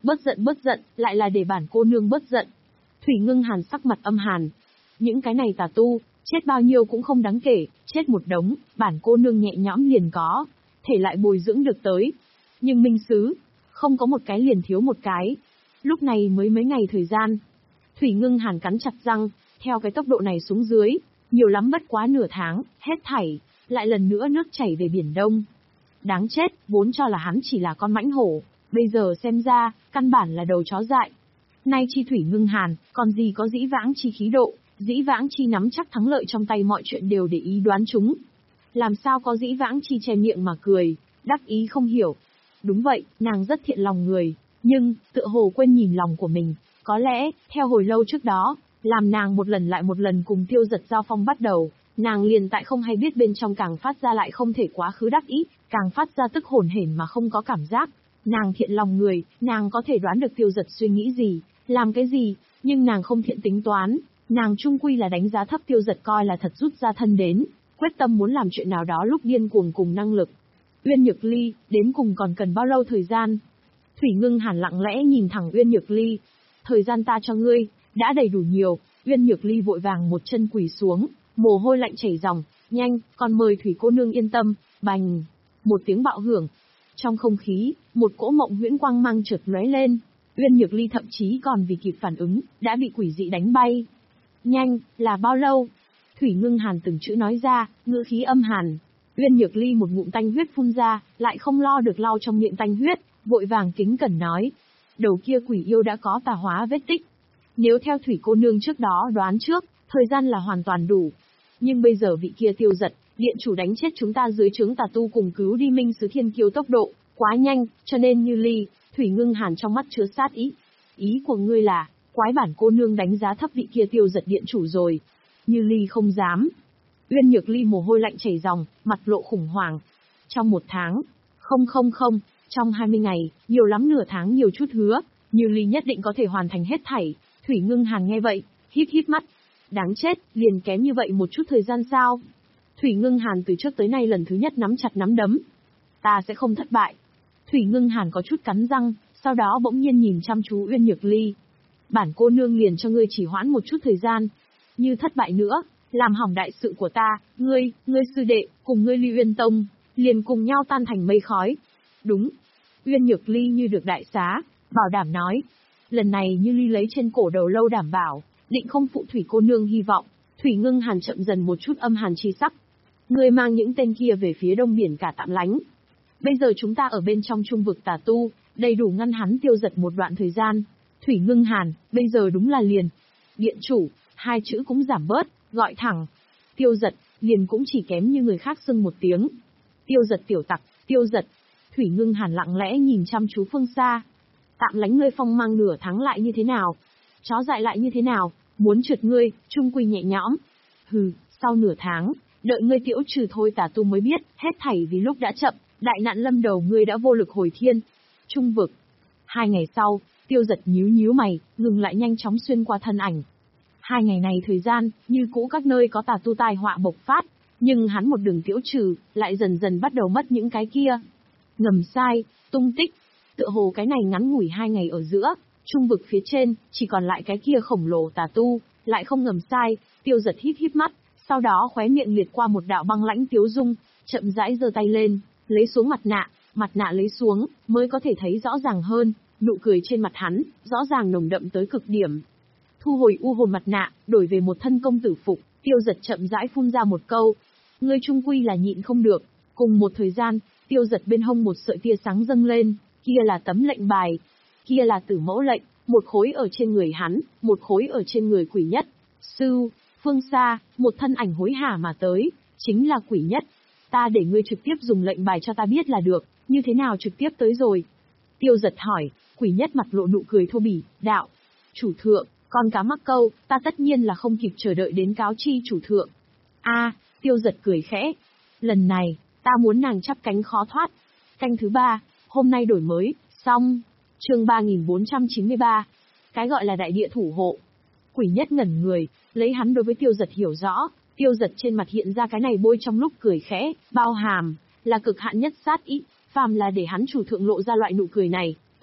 Bớt giận bớt giận, lại là để bản cô nương bớt giận. Thủy Ngưng Hàn sắc mặt âm hàn. Những cái này tà tu, chết bao nhiêu cũng không đáng kể, chết một đống, bản cô nương nhẹ nhõm liền có, thể lại bồi dưỡng được tới. Nhưng minh sứ, không có một cái liền thiếu một cái. Lúc này mới mấy ngày thời gian. Thủy Ngưng Hàn cắn chặt răng, theo cái tốc độ này xuống dưới, nhiều lắm bất quá nửa tháng, hết thảy, lại lần nữa nước chảy về Biển Đông. Đáng chết, vốn cho là hắn chỉ là con mãnh hổ, bây giờ xem ra, căn bản là đầu chó dại. Nay chi Thủy Ngưng Hàn, còn gì có dĩ vãng chi khí độ, dĩ vãng chi nắm chắc thắng lợi trong tay mọi chuyện đều để ý đoán chúng. Làm sao có dĩ vãng chi che miệng mà cười, đắc ý không hiểu. Đúng vậy, nàng rất thiện lòng người, nhưng, tựa hồ quên nhìn lòng của mình, có lẽ, theo hồi lâu trước đó, làm nàng một lần lại một lần cùng Tiêu Giật giao phong bắt đầu, nàng liền tại không hay biết bên trong càng phát ra lại không thể quá khứ đắc ý, càng phát ra tức hồn hển mà không có cảm giác. Nàng thiện lòng người, nàng có thể đoán được Tiêu Giật suy nghĩ gì, làm cái gì, nhưng nàng không thiện tính toán, nàng chung quy là đánh giá thấp Tiêu Giật coi là thật rút ra thân đến, quyết tâm muốn làm chuyện nào đó lúc điên cuồng cùng năng lực. Uyên Nhược Ly, đến cùng còn cần bao lâu thời gian? Thủy Ngưng Hàn lặng lẽ nhìn thẳng Uyên Nhược Ly. Thời gian ta cho ngươi, đã đầy đủ nhiều. Uyên Nhược Ly vội vàng một chân quỳ xuống, mồ hôi lạnh chảy ròng. Nhanh, còn mời Thủy cô nương yên tâm. Bành! Một tiếng bạo hưởng. Trong không khí, một cỗ mộng huyễn quang mang chợt lóe lên. Uyên Nhược Ly thậm chí còn vì kịp phản ứng, đã bị quỷ dị đánh bay. Nhanh, là bao lâu? Thủy Ngưng Hàn từng chữ nói ra, ngữ khí âm hàn. Uyên Nhược Ly một ngụm tanh huyết phun ra, lại không lo được lau trong miệng tanh huyết, vội vàng kính cẩn nói. Đầu kia quỷ yêu đã có tà hóa vết tích. Nếu theo Thủy cô nương trước đó đoán trước, thời gian là hoàn toàn đủ. Nhưng bây giờ vị kia Tiêu Giật, điện chủ đánh chết chúng ta dưới trướng tà tu cùng cứu đi Minh Sứ Thiên Kiêu tốc độ, quá nhanh, cho nên Như Ly, Thủy Ngưng Hàn trong mắt chứa sát ý. Ý của ngươi là, quái bản cô nương đánh giá thấp vị kia Tiêu Giật điện chủ rồi. Như Ly không dám. Uyên Nhược Ly mồ hôi lạnh chảy ròng, mặt lộ khủng hoảng. Trong một tháng, không không không, trong hai mươi ngày, nhiều lắm nửa tháng nhiều chút hứa, Như Ly nhất định có thể hoàn thành hết thảy. Thủy Ngưng Hàn nghe vậy, híp híp mắt. Đáng chết, liền kém như vậy một chút thời gian sao? Thủy Ngưng Hàn từ trước tới nay lần thứ nhất nắm chặt nắm đấm. Ta sẽ không thất bại. Thủy Ngưng Hàn có chút cắn răng, sau đó bỗng nhiên nhìn chăm chú Uyên Nhược Ly. Bản cô nương liền cho ngươi chỉ hoãn một chút thời gian. Như thất bại nữa, làm hỏng đại sự của ta, ngươi, ngươi sư đệ, cùng ngươi Ly Uyên Tông, liền cùng nhau tan thành mây khói. Đúng. Uyên Nhược Ly như được đại xá, bảo đảm nói. Lần này Như Ly lấy trên cổ đầu lâu đảm bảo, định không phụ Thủy cô nương hy vọng. Thủy Ngưng Hàn chậm dần một chút âm hàn chi sắc. Ngươi mang những tên kia về phía đông biển cả tạm lánh. Bây giờ chúng ta ở bên trong trung vực tà tu, đầy đủ ngăn hắn Tiêu Giật một đoạn thời gian. Thủy Ngưng Hàn, bây giờ đúng là liền. Điện chủ, hai chữ cũng giảm bớt, gọi thẳng. Tiêu Giật, liền cũng chỉ kém như người khác xưng một tiếng. Tiêu Giật tiểu tặc, Tiêu Giật. Thủy Ngưng Hàn lặng lẽ nhìn chăm chú phương xa. Tạm lánh ngươi phong mang nửa tháng lại như thế nào? Chó dại lại như thế nào? Muốn trượt ngươi, trung quy nhẹ nhõm. Hừ, sau nửa tháng, đợi ngươi tiễu trừ thôi tà tu mới biết, hết thảy vì lúc đã chậm, đại nạn lâm đầu ngươi đã vô lực hồi thiên. Trung vực. Hai ngày sau, Tiêu Giật nhíu nhíu mày, ngừng lại nhanh chóng xuyên qua thân ảnh. Hai ngày này thời gian, như cũ các nơi có tà tu tai họa bộc phát, nhưng hắn một đường tiễu trừ, lại dần dần bắt đầu mất những cái kia. Ngầm sai, tung tích. Tựa hồ cái này ngắn ngủi hai ngày ở giữa, trung vực phía trên, chỉ còn lại cái kia khổng lồ tà tu, lại không ngầm sai. Tiêu Giật híp híp mắt, sau đó khóe miệng liệt qua một đạo băng lãnh tiếu dung, chậm rãi giơ tay lên, lấy xuống mặt nạ, mặt nạ lấy xuống, mới có thể thấy rõ ràng hơn, nụ cười trên mặt hắn, rõ ràng nồng đậm tới cực điểm. Thu hồi u hồn mặt nạ, đổi về một thân công tử phục, Tiêu Giật chậm rãi phun ra một câu. Ngươi trung quy là nhịn không được. Cùng một thời gian, Tiêu Giật bên hông một sợi tia sáng dâng lên, kia là tấm lệnh bài, kia là tử mẫu lệnh, một khối ở trên người hắn, một khối ở trên người Quỷ Nhất. Sư, phương xa, một thân ảnh hối hả mà tới, chính là Quỷ Nhất. Ta để ngươi trực tiếp dùng lệnh bài cho ta biết là được, như thế nào trực tiếp tới rồi? Tiêu Giật hỏi. Quỷ Nhất mặt lộ nụ cười thô bỉ, đạo. Chủ thượng, con cá mắc câu, ta tất nhiên là không kịp chờ đợi đến cáo chi chủ thượng. A, Tiêu Giật cười khẽ. Lần này, ta muốn nàng chắp cánh khó thoát. Canh thứ ba, hôm nay đổi mới, xong. Chương ba nghìn bốn trăm chín mươi ba. Cái gọi là đại địa thủ hộ. Quỷ Nhất ngẩn người, lấy hắn đối với Tiêu Giật hiểu rõ, Tiêu Giật trên mặt hiện ra cái này bôi trong lúc cười khẽ, bao hàm, là cực hạn nhất sát ý, phàm là để hắn chủ thượng lộ ra loại nụ cười này,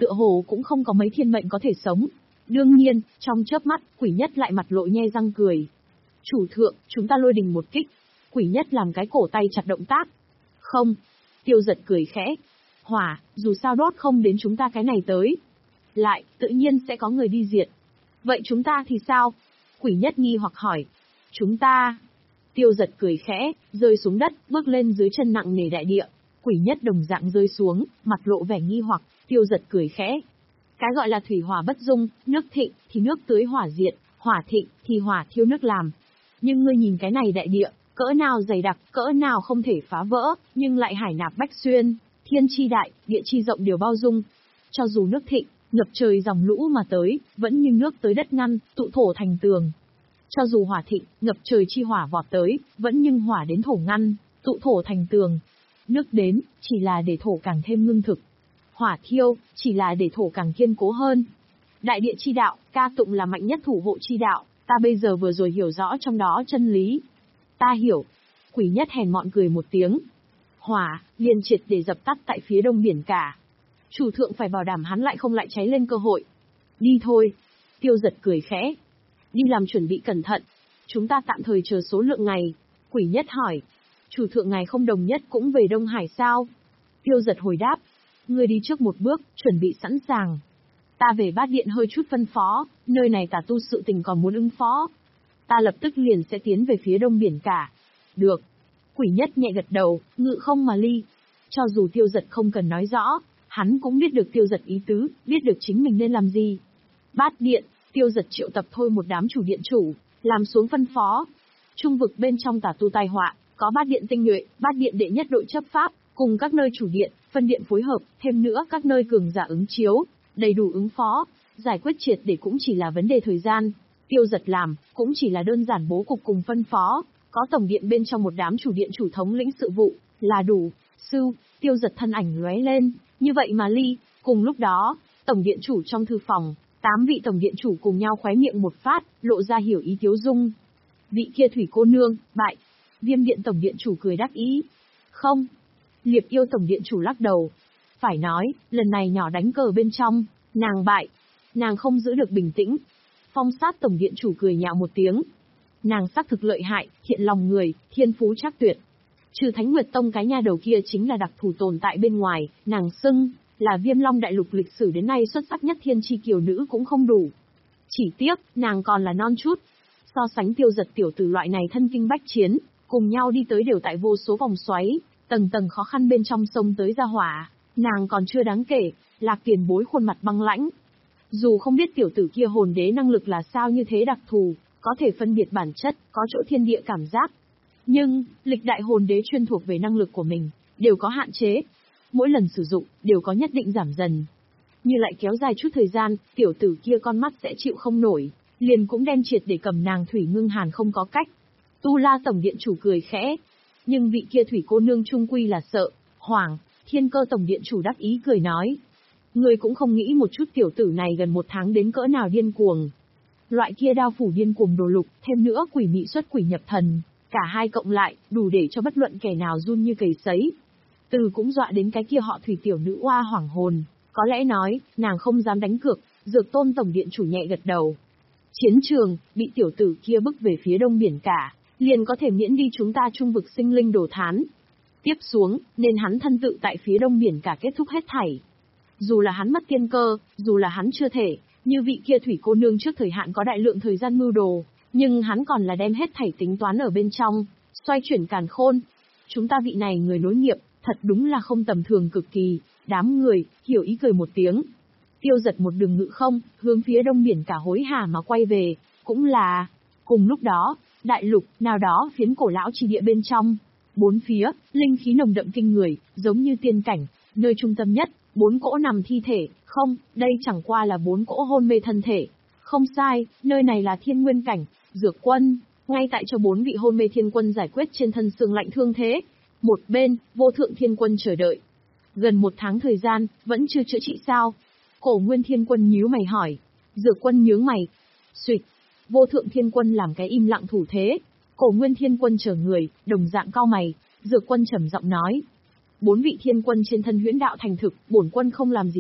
tựa hồ cũng không có mấy thiên mệnh có thể sống. Đương nhiên, trong chớp mắt, Quỷ Nhất lại mặt lộ nhe răng cười. Chủ thượng, chúng ta lôi đình một kích. Quỷ Nhất làm cái cổ tay chặt động tác. Không. Tiêu Giật cười khẽ. Hỏa, dù sao đốt không đến chúng ta cái này tới. Lại, tự nhiên sẽ có người đi diệt. Vậy chúng ta thì sao? Quỷ Nhất nghi hoặc hỏi. Chúng ta... Tiêu Giật cười khẽ, rơi xuống đất, bước lên dưới chân nặng nề đại địa. Quỷ Nhất đồng dạng rơi xuống, mặt lộ vẻ nghi hoặc, Tiêu Giật cười khẽ. Cái gọi là thủy hỏa bất dung, nước thịnh thì nước tưới hỏa diệt, hỏa thịnh thì hỏa thiêu nước làm. Nhưng ngươi nhìn cái này đại địa, cỡ nào dày đặc, cỡ nào không thể phá vỡ, nhưng lại hải nạp bách xuyên, thiên chi đại, địa chi rộng đều bao dung. Cho dù nước thịnh, ngập trời dòng lũ mà tới, vẫn như nước tới đất ngăn, tụ thổ thành tường. Cho dù hỏa thịnh, ngập trời chi hỏa vọt tới, vẫn nhưng hỏa đến thổ ngăn, tụ thổ thành tường. Nước đến, chỉ là để thổ càng thêm ngưng thực. Hỏa thiêu, chỉ là để thổ càng kiên cố hơn. Đại địa chi đạo, ca tụng là mạnh nhất thủ hộ chi đạo, ta bây giờ vừa rồi hiểu rõ trong đó chân lý. Ta hiểu. Quỷ Nhất hèn mọn cười một tiếng. Hỏa, liền triệt để dập tắt tại phía đông biển cả. Chủ thượng phải bảo đảm hắn lại không lại cháy lên cơ hội. Đi thôi. Tiêu Giật cười khẽ. Đi làm chuẩn bị cẩn thận. Chúng ta tạm thời chờ số lượng ngày. Quỷ Nhất hỏi. Chủ thượng ngài không đồng nhất cũng về Đông Hải sao? Tiêu Giật hồi đáp. Ngươi đi trước một bước, chuẩn bị sẵn sàng. Ta về Bát Điện hơi chút phân phó, nơi này tà tu sự tình còn muốn ứng phó. Ta lập tức liền sẽ tiến về phía đông biển cả. Được. Quỷ Nhất nhẹ gật đầu, ngự không mà ly. Cho dù Tiêu Giật không cần nói rõ, hắn cũng biết được Tiêu Giật ý tứ, biết được chính mình nên làm gì. Bát Điện, Tiêu Giật triệu tập thôi một đám chủ điện chủ, làm xuống phân phó. Trung vực bên trong tà tu tai họa, có Bát Điện tinh nhuệ, Bát Điện đệ nhất đội chấp pháp, cùng các nơi chủ điện, phân điện phối hợp, thêm nữa các nơi cường giả ứng chiếu, đầy đủ ứng phó, giải quyết triệt để cũng chỉ là vấn đề thời gian. Tiêu Giật làm, cũng chỉ là đơn giản bố cục cùng phân phó, có tổng điện bên trong một đám chủ điện chủ thống lĩnh sự vụ, là đủ. Sư, Tiêu Giật thân ảnh lóe lên, như vậy mà ly, cùng lúc đó, tổng điện chủ trong thư phòng, tám vị tổng điện chủ cùng nhau khóe miệng một phát, lộ ra hiểu ý tiếu dung. Vị kia thủy cô nương, bại. Viêm điện tổng điện chủ cười đắc ý. Không. Liệp yêu tổng điện chủ lắc đầu. Phải nói, lần này nhỏ đánh cờ bên trong, nàng bại. Nàng không giữ được bình tĩnh. Phong sát tổng điện chủ cười nhạo một tiếng. Nàng xác thực lợi hại, thiện lòng người, thiên phú trác tuyệt. Trừ Thánh Nguyệt Tông cái nha đầu kia chính là đặc thù tồn tại bên ngoài, nàng xưng là Viêm Long đại lục lịch sử đến nay xuất sắc nhất thiên chi kiều nữ cũng không đủ. Chỉ tiếc, nàng còn là non chút. So sánh Tiêu Giật tiểu tử loại này thân kinh bách chiến, cùng nhau đi tới đều tại vô số vòng xoáy, tầng tầng khó khăn bên trong sông tới ra hỏa, nàng còn chưa đáng kể. Lạc Tiền Bối khuôn mặt băng lãnh. Dù không biết tiểu tử kia hồn đế năng lực là sao như thế đặc thù, có thể phân biệt bản chất, có chỗ thiên địa cảm giác. Nhưng, lịch đại hồn đế chuyên thuộc về năng lực của mình, đều có hạn chế. Mỗi lần sử dụng, đều có nhất định giảm dần. Như lại kéo dài chút thời gian, tiểu tử kia con mắt sẽ chịu không nổi, liền cũng đen triệt để cầm nàng Thủy Ngưng Hàn không có cách. Tu La tổng điện chủ cười khẽ. Nhưng vị kia thủy cô nương trung quy là sợ, hoảng. Thiên Cơ tổng điện chủ đắc ý cười nói. Người cũng không nghĩ một chút tiểu tử này gần một tháng đến cỡ nào điên cuồng. Loại kia đao phủ điên cuồng đồ lục, thêm nữa quỷ mị xuất quỷ nhập thần. Cả hai cộng lại, đủ để cho bất luận kẻ nào run như cầy sấy. Từ cũng dọa đến cái kia họ thủy tiểu nữ oa hoảng hồn. Có lẽ nói, nàng không dám đánh cược. Dược Tôn tổng điện chủ nhẹ gật đầu. Chiến trường, bị tiểu tử kia bức về phía đông biển cả, liền có thể miễn đi chúng ta trung vực sinh linh đổ thán. Tiếp xuống, nên hắn thân tự tại phía đông biển cả kết thúc hết thảy. Dù là hắn mất tiên cơ, dù là hắn chưa thể, như vị kia thủy cô nương trước thời hạn có đại lượng thời gian mưu đồ, nhưng hắn còn là đem hết thảy tính toán ở bên trong, xoay chuyển càn khôn. Chúng ta vị này người nối nghiệp, thật đúng là không tầm thường cực kỳ. Đám người, hiểu ý cười một tiếng. Tiêu Giật một đường ngự không, hướng phía đông biển cả hối hả mà quay về, cũng là... Cùng lúc đó, đại lục, nào đó phiến cổ lão chi địa bên trong. Bốn phía, linh khí nồng đậm kinh người, giống như tiên cảnh, nơi trung tâm nhất, bốn cỗ nằm thi thể, không, đây chẳng qua là bốn cỗ hôn mê thân thể. Không sai, nơi này là thiên nguyên cảnh, dược quân, ngay tại cho bốn vị hôn mê thiên quân giải quyết trên thân xương lạnh thương thế. Một bên, vô thượng thiên quân chờ đợi. Gần một tháng thời gian, vẫn chưa chữa trị sao? Cổ nguyên thiên quân nhíu mày hỏi. Dược quân nhướng mày. Xuyệt. Vô thượng thiên quân làm cái im lặng thủ thế. Cổ nguyên thiên quân chờ người, đồng dạng cau mày. Dược quân trầm giọng nói. Bốn vị thiên quân trên thân huyễn đạo thành thực, bổn quân không làm gì được.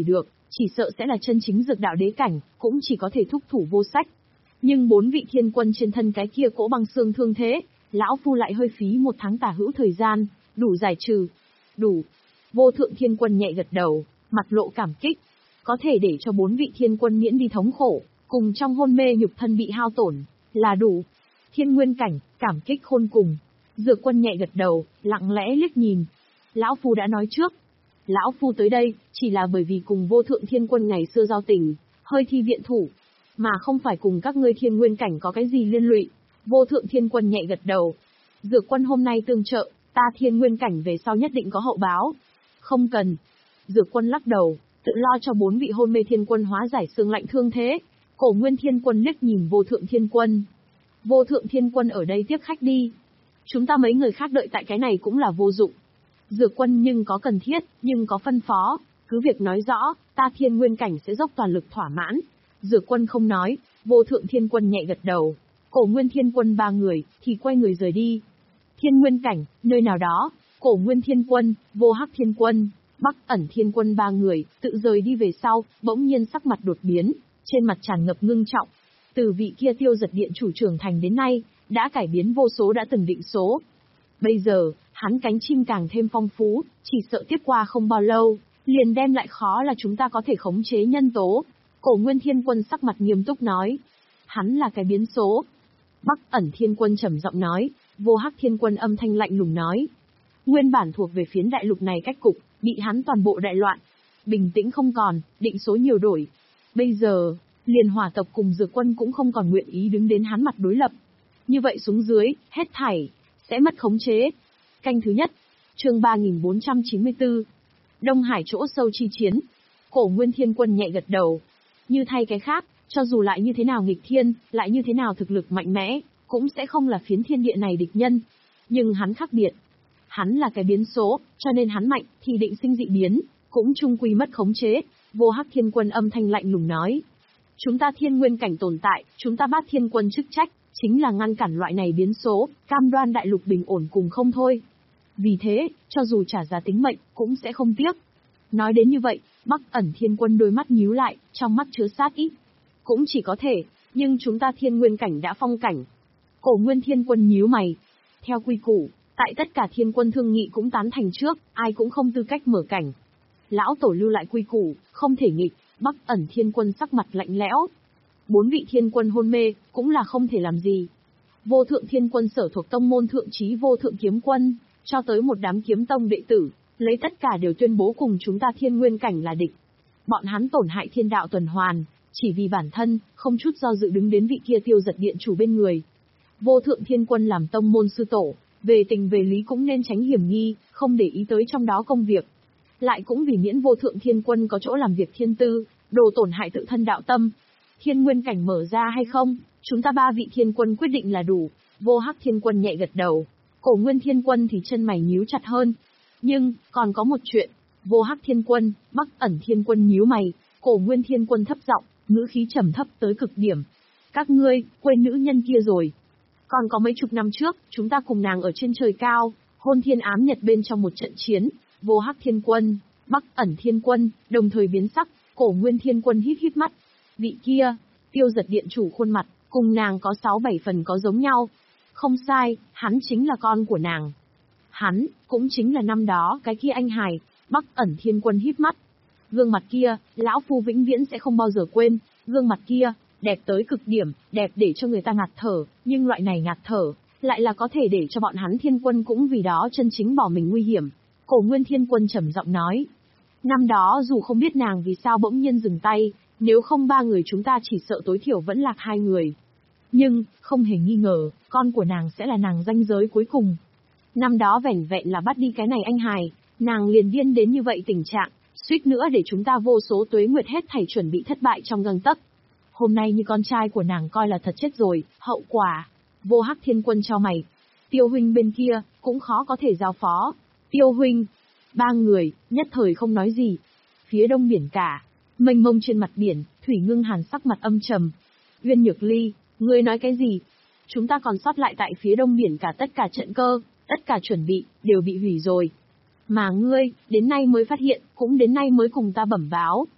chỉ sợ sẽ là chân chính dược đạo đế cảnh, cũng chỉ có thể thúc thủ vô sách. Nhưng bốn vị thiên quân trên thân cái kia cỗ băng xương thương thế, lão phu lại hơi phí một tháng tả hữu thời gian, đủ giải trừ. Đủ. Vô thượng thiên quân nhẹ gật đầu, mặt lộ cảm kích. Có thể để cho bốn vị thiên quân miễn đi thống khổ, cùng trong hôn mê nhục thân bị hao tổn, là đủ. Thiên nguyên cảnh, cảm kích khôn cùng. Dược quân nhẹ gật đầu, lặng lẽ liếc nhìn. Lão phu đã nói trước. Lão phu tới đây, chỉ là bởi vì cùng vô thượng thiên quân ngày xưa giao tình, hơi thi viện thủ, mà không phải cùng các ngươi thiên nguyên cảnh có cái gì liên lụy. Vô thượng thiên quân nhẹ gật đầu. Dược quân hôm nay tương trợ, ta thiên nguyên cảnh về sau nhất định có hậu báo. Không cần. Dược quân lắc đầu, tự lo cho bốn vị hôn mê thiên quân hóa giải xương lạnh thương thế. Cổ nguyên thiên quân liếc nhìn vô thượng thiên quân. Vô thượng thiên quân ở đây tiếp khách đi. Chúng ta mấy người khác đợi tại cái này cũng là vô dụng. Dược quân nhưng có cần thiết, nhưng có phân phó, cứ việc nói rõ, ta thiên nguyên cảnh sẽ dốc toàn lực thỏa mãn. Dược quân không nói, vô thượng thiên quân nhẹ gật đầu. Cổ nguyên thiên quân ba người, thì quay người rời đi. Thiên nguyên cảnh, nơi nào đó, cổ nguyên thiên quân, vô hắc thiên quân, bắc ẩn thiên quân ba người, tự rời đi về sau, bỗng nhiên sắc mặt đột biến, trên mặt tràn ngập ngưng trọng. Từ vị kia tiêu giật điện chủ trưởng thành đến nay, đã cải biến vô số đã từng định số. Bây giờ, hắn cánh chim càng thêm phong phú, chỉ sợ tiếp qua không bao lâu, liền đem lại khó là chúng ta có thể khống chế nhân tố. Cổ nguyên thiên quân sắc mặt nghiêm túc nói. Hắn là cái biến số. Bắc ẩn thiên quân trầm giọng nói, vô hắc thiên quân âm thanh lạnh lùng nói. Nguyên bản thuộc về phiến đại lục này cách cục, bị hắn toàn bộ đại loạn. Bình tĩnh không còn, định số nhiều đổi. Bây giờ, liền hỏa tộc cùng dược quân cũng không còn nguyện ý đứng đến hắn mặt đối lập. Như vậy xuống dưới, hết thảy, sẽ mất khống chế. Canh thứ nhất, chương ba nghìn bốn trăm chín mươi tư. Đông Hải chỗ sâu chi chiến. Cổ nguyên thiên quân nhẹ gật đầu. Như thay cái khác, cho dù lại như thế nào nghịch thiên, lại như thế nào thực lực mạnh mẽ, cũng sẽ không là phiến thiên địa này địch nhân. Nhưng hắn khác biệt. Hắn là cái biến số, cho nên hắn mạnh, thì định sinh dị biến, cũng chung quy mất khống chế. Vô hắc thiên quân âm thanh lạnh lùng nói. Chúng ta thiên nguyên cảnh tồn tại, chúng ta bát thiên quân chức trách, chính là ngăn cản loại này biến số, cam đoan đại lục bình ổn cùng không thôi. Vì thế, cho dù trả giá tính mệnh, cũng sẽ không tiếc. Nói đến như vậy, Bắc ẩn thiên quân đôi mắt nhíu lại, trong mắt chứa sát ý. Cũng chỉ có thể, nhưng chúng ta thiên nguyên cảnh đã phong cảnh. Cổ nguyên thiên quân nhíu mày. Theo quy củ, tại tất cả thiên quân thương nghị cũng tán thành trước, ai cũng không tư cách mở cảnh. Lão tổ lưu lại quy củ, không thể nghịch. Bắc ẩn thiên quân sắc mặt lạnh lẽo. Bốn vị thiên quân hôn mê, cũng là không thể làm gì. Vô thượng thiên quân sở thuộc tông môn thượng trí vô thượng kiếm quân, cho tới một đám kiếm tông đệ tử, lấy tất cả đều tuyên bố cùng chúng ta thiên nguyên cảnh là địch. Bọn hắn tổn hại thiên đạo tuần hoàn, chỉ vì bản thân, không chút do dự đứng đến vị kia tiêu giật điện chủ bên người. Vô thượng thiên quân làm tông môn sư tổ, về tình về lý cũng nên tránh hiểm nghi, không để ý tới trong đó công việc. Lại cũng vì miễn vô thượng thiên quân có chỗ làm việc thiên tư, đồ tổn hại tự thân đạo tâm. Thiên nguyên cảnh mở ra hay không, chúng ta ba vị thiên quân quyết định là đủ. Vô hắc thiên quân nhẹ gật đầu. Cổ nguyên thiên quân thì chân mày nhíu chặt hơn. Nhưng, còn có một chuyện. Vô hắc thiên quân, Bắc ẩn thiên quân nhíu mày. Cổ nguyên thiên quân thấp giọng, ngữ khí trầm thấp tới cực điểm. Các ngươi, quên nữ nhân kia rồi. Còn có mấy chục năm trước, chúng ta cùng nàng ở trên trời cao, hôn thiên ám nhật bên trong một trận chiến. Vô hắc thiên quân, Bắc ẩn thiên quân, đồng thời biến sắc. Cổ nguyên thiên quân hít hít mắt. Vị kia, tiêu giật điện chủ khuôn mặt, cùng nàng có sáu bảy phần có giống nhau. Không sai, hắn chính là con của nàng. Hắn, cũng chính là năm đó cái kia anh hài. Bắc ẩn thiên quân hít mắt. Gương mặt kia, lão phu vĩnh viễn sẽ không bao giờ quên. Gương mặt kia, đẹp tới cực điểm, đẹp để cho người ta ngạt thở. Nhưng loại này ngạt thở, lại là có thể để cho bọn hắn thiên quân cũng vì đó chân chính bỏ mình nguy hiểm. Cổ nguyên thiên quân trầm giọng nói. Năm đó dù không biết nàng vì sao bỗng nhiên dừng tay, nếu không ba người chúng ta chỉ sợ tối thiểu vẫn lạc hai người. Nhưng, không hề nghi ngờ, con của nàng sẽ là nàng ranh giới cuối cùng. Năm đó vẻn vẹn là bắt đi cái này anh hài, nàng liền điên đến như vậy tình trạng, suýt nữa để chúng ta vô số tuế nguyệt hết thảy chuẩn bị thất bại trong gang tấc. Hôm nay như con trai của nàng coi là thật chết rồi, hậu quả. Vô hắc thiên quân cho mày. Tiêu huynh bên kia, cũng khó có thể giao phó. Tiêu huynh. Ba người, nhất thời không nói gì. Phía đông biển cả, mênh mông trên mặt biển, Thủy Ngưng Hàn sắc mặt âm trầm. Uyên Nhược Ly, ngươi nói cái gì? Chúng ta còn sót lại tại phía đông biển cả tất cả trận cơ, tất cả chuẩn bị, đều bị hủy rồi. Mà ngươi, đến nay mới phát hiện, cũng đến nay mới cùng ta bẩm báo.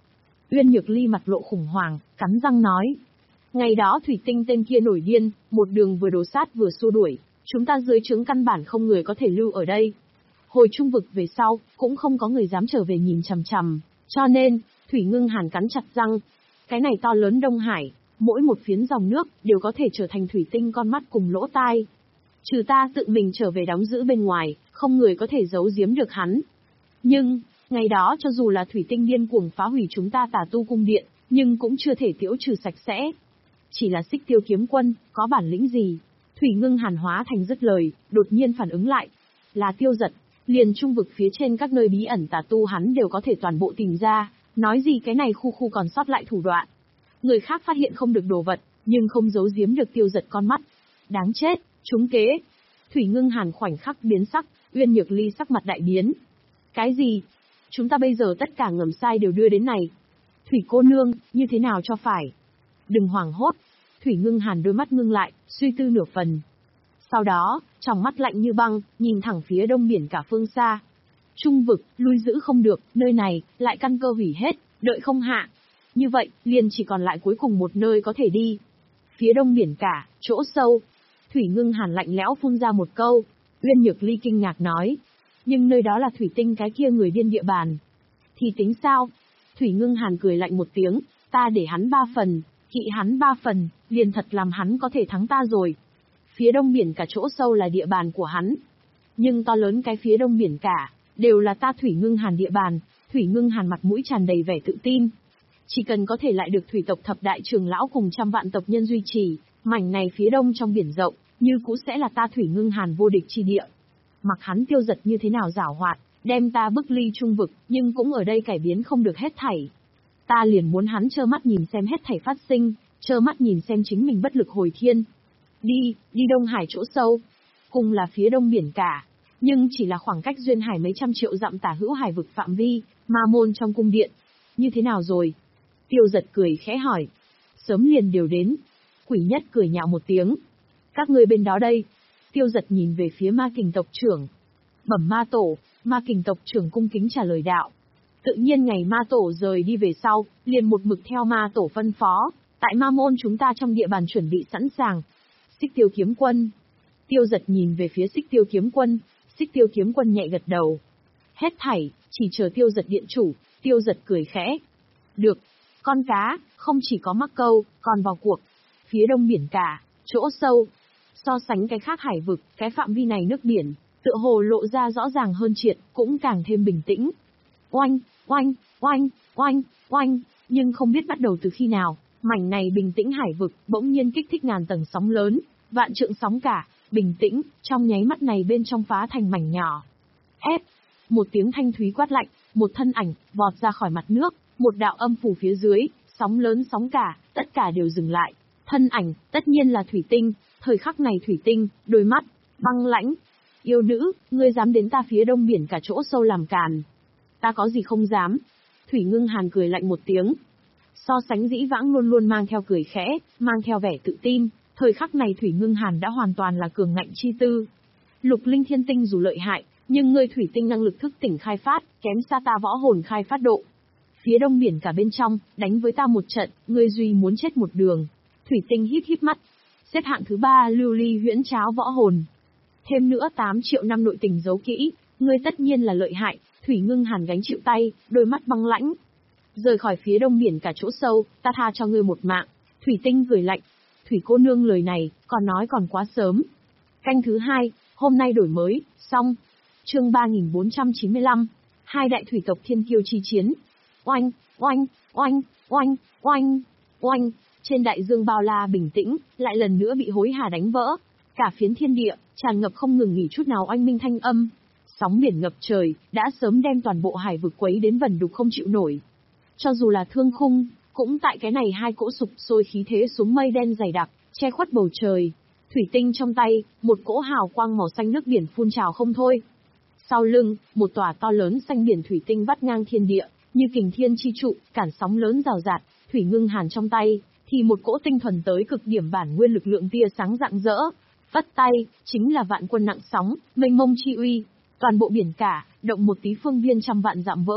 Uyên Nhược Ly mặt lộ khủng hoảng, cắn răng nói. Ngày đó thủy tinh tên kia nổi điên, một đường vừa đổ sát vừa xua đuổi, chúng ta dưới trướng căn bản không người có thể lưu ở đây. Hồi trung vực về sau, cũng không có người dám trở về nhìn chằm chằm, cho nên, Thủy Ngưng Hàn cắn chặt răng. Cái này to lớn Đông Hải, mỗi một phiến dòng nước, đều có thể trở thành thủy tinh con mắt cùng lỗ tai. Trừ ta tự mình trở về đóng giữ bên ngoài, không người có thể giấu giếm được hắn. Nhưng, ngày đó cho dù là thủy tinh điên cuồng phá hủy chúng ta Tà Tu cung điện, nhưng cũng chưa thể tiễu trừ sạch sẽ. Chỉ là Xích Tiêu kiếm quân, có bản lĩnh gì? Thủy Ngưng Hàn hóa thành dứt lời, đột nhiên phản ứng lại. Là Tiêu Giật, liền trung vực phía trên các nơi bí ẩn Tà Tu hắn đều có thể toàn bộ tìm ra, nói gì cái này khu khu còn sót lại thủ đoạn. Người khác phát hiện không được đồ vật, nhưng không giấu giếm được Tiêu Giật con mắt. Đáng chết, trúng kế. Thủy Ngưng Hàn khoảnh khắc biến sắc, Uyên Nhược Ly sắc mặt đại biến. Cái gì? Chúng ta bây giờ tất cả ngầm sai đều đưa đến này. Thủy cô nương, như thế nào cho phải? Đừng hoảng hốt. Thủy Ngưng Hàn đôi mắt ngưng lại, suy tư nửa phần. Sau đó, trong mắt lạnh như băng, nhìn thẳng phía đông biển cả phương xa. Trung vực, lui giữ không được, nơi này, lại căn cơ hủy hết, đợi không hạ. Như vậy, liền chỉ còn lại cuối cùng một nơi có thể đi. Phía đông biển cả, chỗ sâu. Thủy Ngưng Hàn lạnh lẽo phun ra một câu. Uyên Nhược Ly kinh ngạc nói. Nhưng nơi đó là thủy tinh cái kia người điên địa bàn. Thì tính sao? Thủy Ngưng Hàn cười lạnh một tiếng, ta để hắn ba phần, kỵ hắn ba phần, liền thật làm hắn có thể thắng ta rồi. Phía đông biển cả chỗ sâu là địa bàn của hắn. Nhưng to lớn cái phía đông biển cả, đều là ta Thủy Ngưng Hàn địa bàn. Thủy Ngưng Hàn mặt mũi tràn đầy vẻ tự tin. Chỉ cần có thể lại được thủy tộc thập đại trưởng lão cùng trăm vạn tộc nhân duy trì, mảnh này phía đông trong biển rộng, như cũ sẽ là ta Thủy Ngưng Hàn vô địch chi địa. Mặc hắn Tiêu Giật như thế nào giảo hoạt, đem ta bức ly trung vực, nhưng cũng ở đây cải biến không được hết thảy. Ta liền muốn hắn trơ mắt nhìn xem hết thảy phát sinh, trơ mắt nhìn xem chính mình bất lực hồi thiên. Đi, đi Đông Hải chỗ sâu, cùng là phía đông biển cả, nhưng chỉ là khoảng cách duyên hải mấy trăm triệu dặm tả hữu hải vực phạm vi, ma môn trong cung điện. Như thế nào rồi? Tiêu Giật cười khẽ hỏi. Sớm liền đều đến. Quỷ Nhất cười nhạo một tiếng. Các ngươi bên đó đây. Tiêu Giật nhìn về phía Ma Kình tộc trưởng. Bẩm ma tổ, Ma Kình tộc trưởng cung kính trả lời đạo. Tự nhiên ngày ma tổ rời đi về sau, liền một mực theo ma tổ phân phó, tại ma môn chúng ta trong địa bàn chuẩn bị sẵn sàng. Xích Tiêu kiếm quân. Tiêu Giật nhìn về phía Xích Tiêu kiếm quân, Xích Tiêu kiếm quân nhẹ gật đầu. Hết thảy, chỉ chờ Tiêu Giật điện chủ. Tiêu Giật cười khẽ. Được, con cá, không chỉ có mắc câu, còn vào cuộc. Phía đông biển cả, chỗ sâu. So sánh cái khác hải vực, cái phạm vi này nước biển, tựa hồ lộ ra rõ ràng hơn triệt, cũng càng thêm bình tĩnh. Oanh, oanh, oanh, oanh, oanh, nhưng không biết bắt đầu từ khi nào, mảnh này bình tĩnh hải vực, bỗng nhiên kích thích ngàn tầng sóng lớn, vạn trượng sóng cả, bình tĩnh, trong nháy mắt này bên trong phá thành mảnh nhỏ. Ép, một tiếng thanh thúy quát lạnh, một thân ảnh, vọt ra khỏi mặt nước, một đạo âm phủ phía dưới, sóng lớn sóng cả, tất cả đều dừng lại. Thân ảnh, tất nhiên là thủy tinh, thời khắc này thủy tinh, đôi mắt, băng lãnh. Yêu nữ, ngươi dám đến ta phía đông biển cả chỗ sâu làm càn. Ta có gì không dám. Thủy Ngưng Hàn cười lạnh một tiếng. So sánh dĩ vãng luôn luôn mang theo cười khẽ, mang theo vẻ tự tin, thời khắc này Thủy Ngưng Hàn đã hoàn toàn là cường ngạnh chi tư. Lục linh thiên tinh dù lợi hại, nhưng ngươi thủy tinh năng lực thức tỉnh khai phát, kém xa ta võ hồn khai phát độ. Phía đông biển cả bên trong, đánh với ta một trận, ngươi duy muốn chết một đường. Thủy tinh híp híp mắt. Xếp hạng thứ ba lưu ly huyễn cháo võ hồn. Thêm nữa tám triệu năm nội tình giấu kỹ, ngươi tất nhiên là lợi hại. Thủy Ngưng Hàn gánh chịu tay, đôi mắt băng lãnh. Rời khỏi phía đông biển cả chỗ sâu, ta tha cho ngươi một mạng. Thủy tinh cười lạnh. Thủy cô nương lời này, còn nói còn quá sớm. Canh thứ hai, hôm nay đổi mới, xong. Chương ba nghìn bốn trăm chín mươi lăm, hai đại thủy tộc thiên kiêu chi chiến. Oanh, oanh, oanh, oanh, oanh, oanh. Trên đại dương bao la bình tĩnh, lại lần nữa bị hối hả đánh vỡ. Cả phiến thiên địa, tràn ngập không ngừng nghỉ chút nào oanh minh thanh âm. Sóng biển ngập trời, đã sớm đem toàn bộ hải vực quấy đến vẩn đục không chịu nổi. Cho dù là thương khung, cũng tại cái này hai cỗ sụp sôi khí thế xuống mây đen dày đặc, che khuất bầu trời. Thủy tinh trong tay, một cỗ hào quang màu xanh nước biển phun trào không thôi. Sau lưng, một tòa to lớn xanh biển thủy tinh vắt ngang thiên địa, như kình thiên chi trụ, cản sóng lớn rào rạt. Thủy Ngưng Hàn trong tay, thì một cỗ tinh thuần tới cực điểm bản nguyên lực lượng tia sáng rạng rỡ. Vắt tay, chính là vạn quân nặng sóng, mênh mông chi uy. Toàn bộ biển cả, động một tí phương viên trăm vạn dặm vỡ vụn,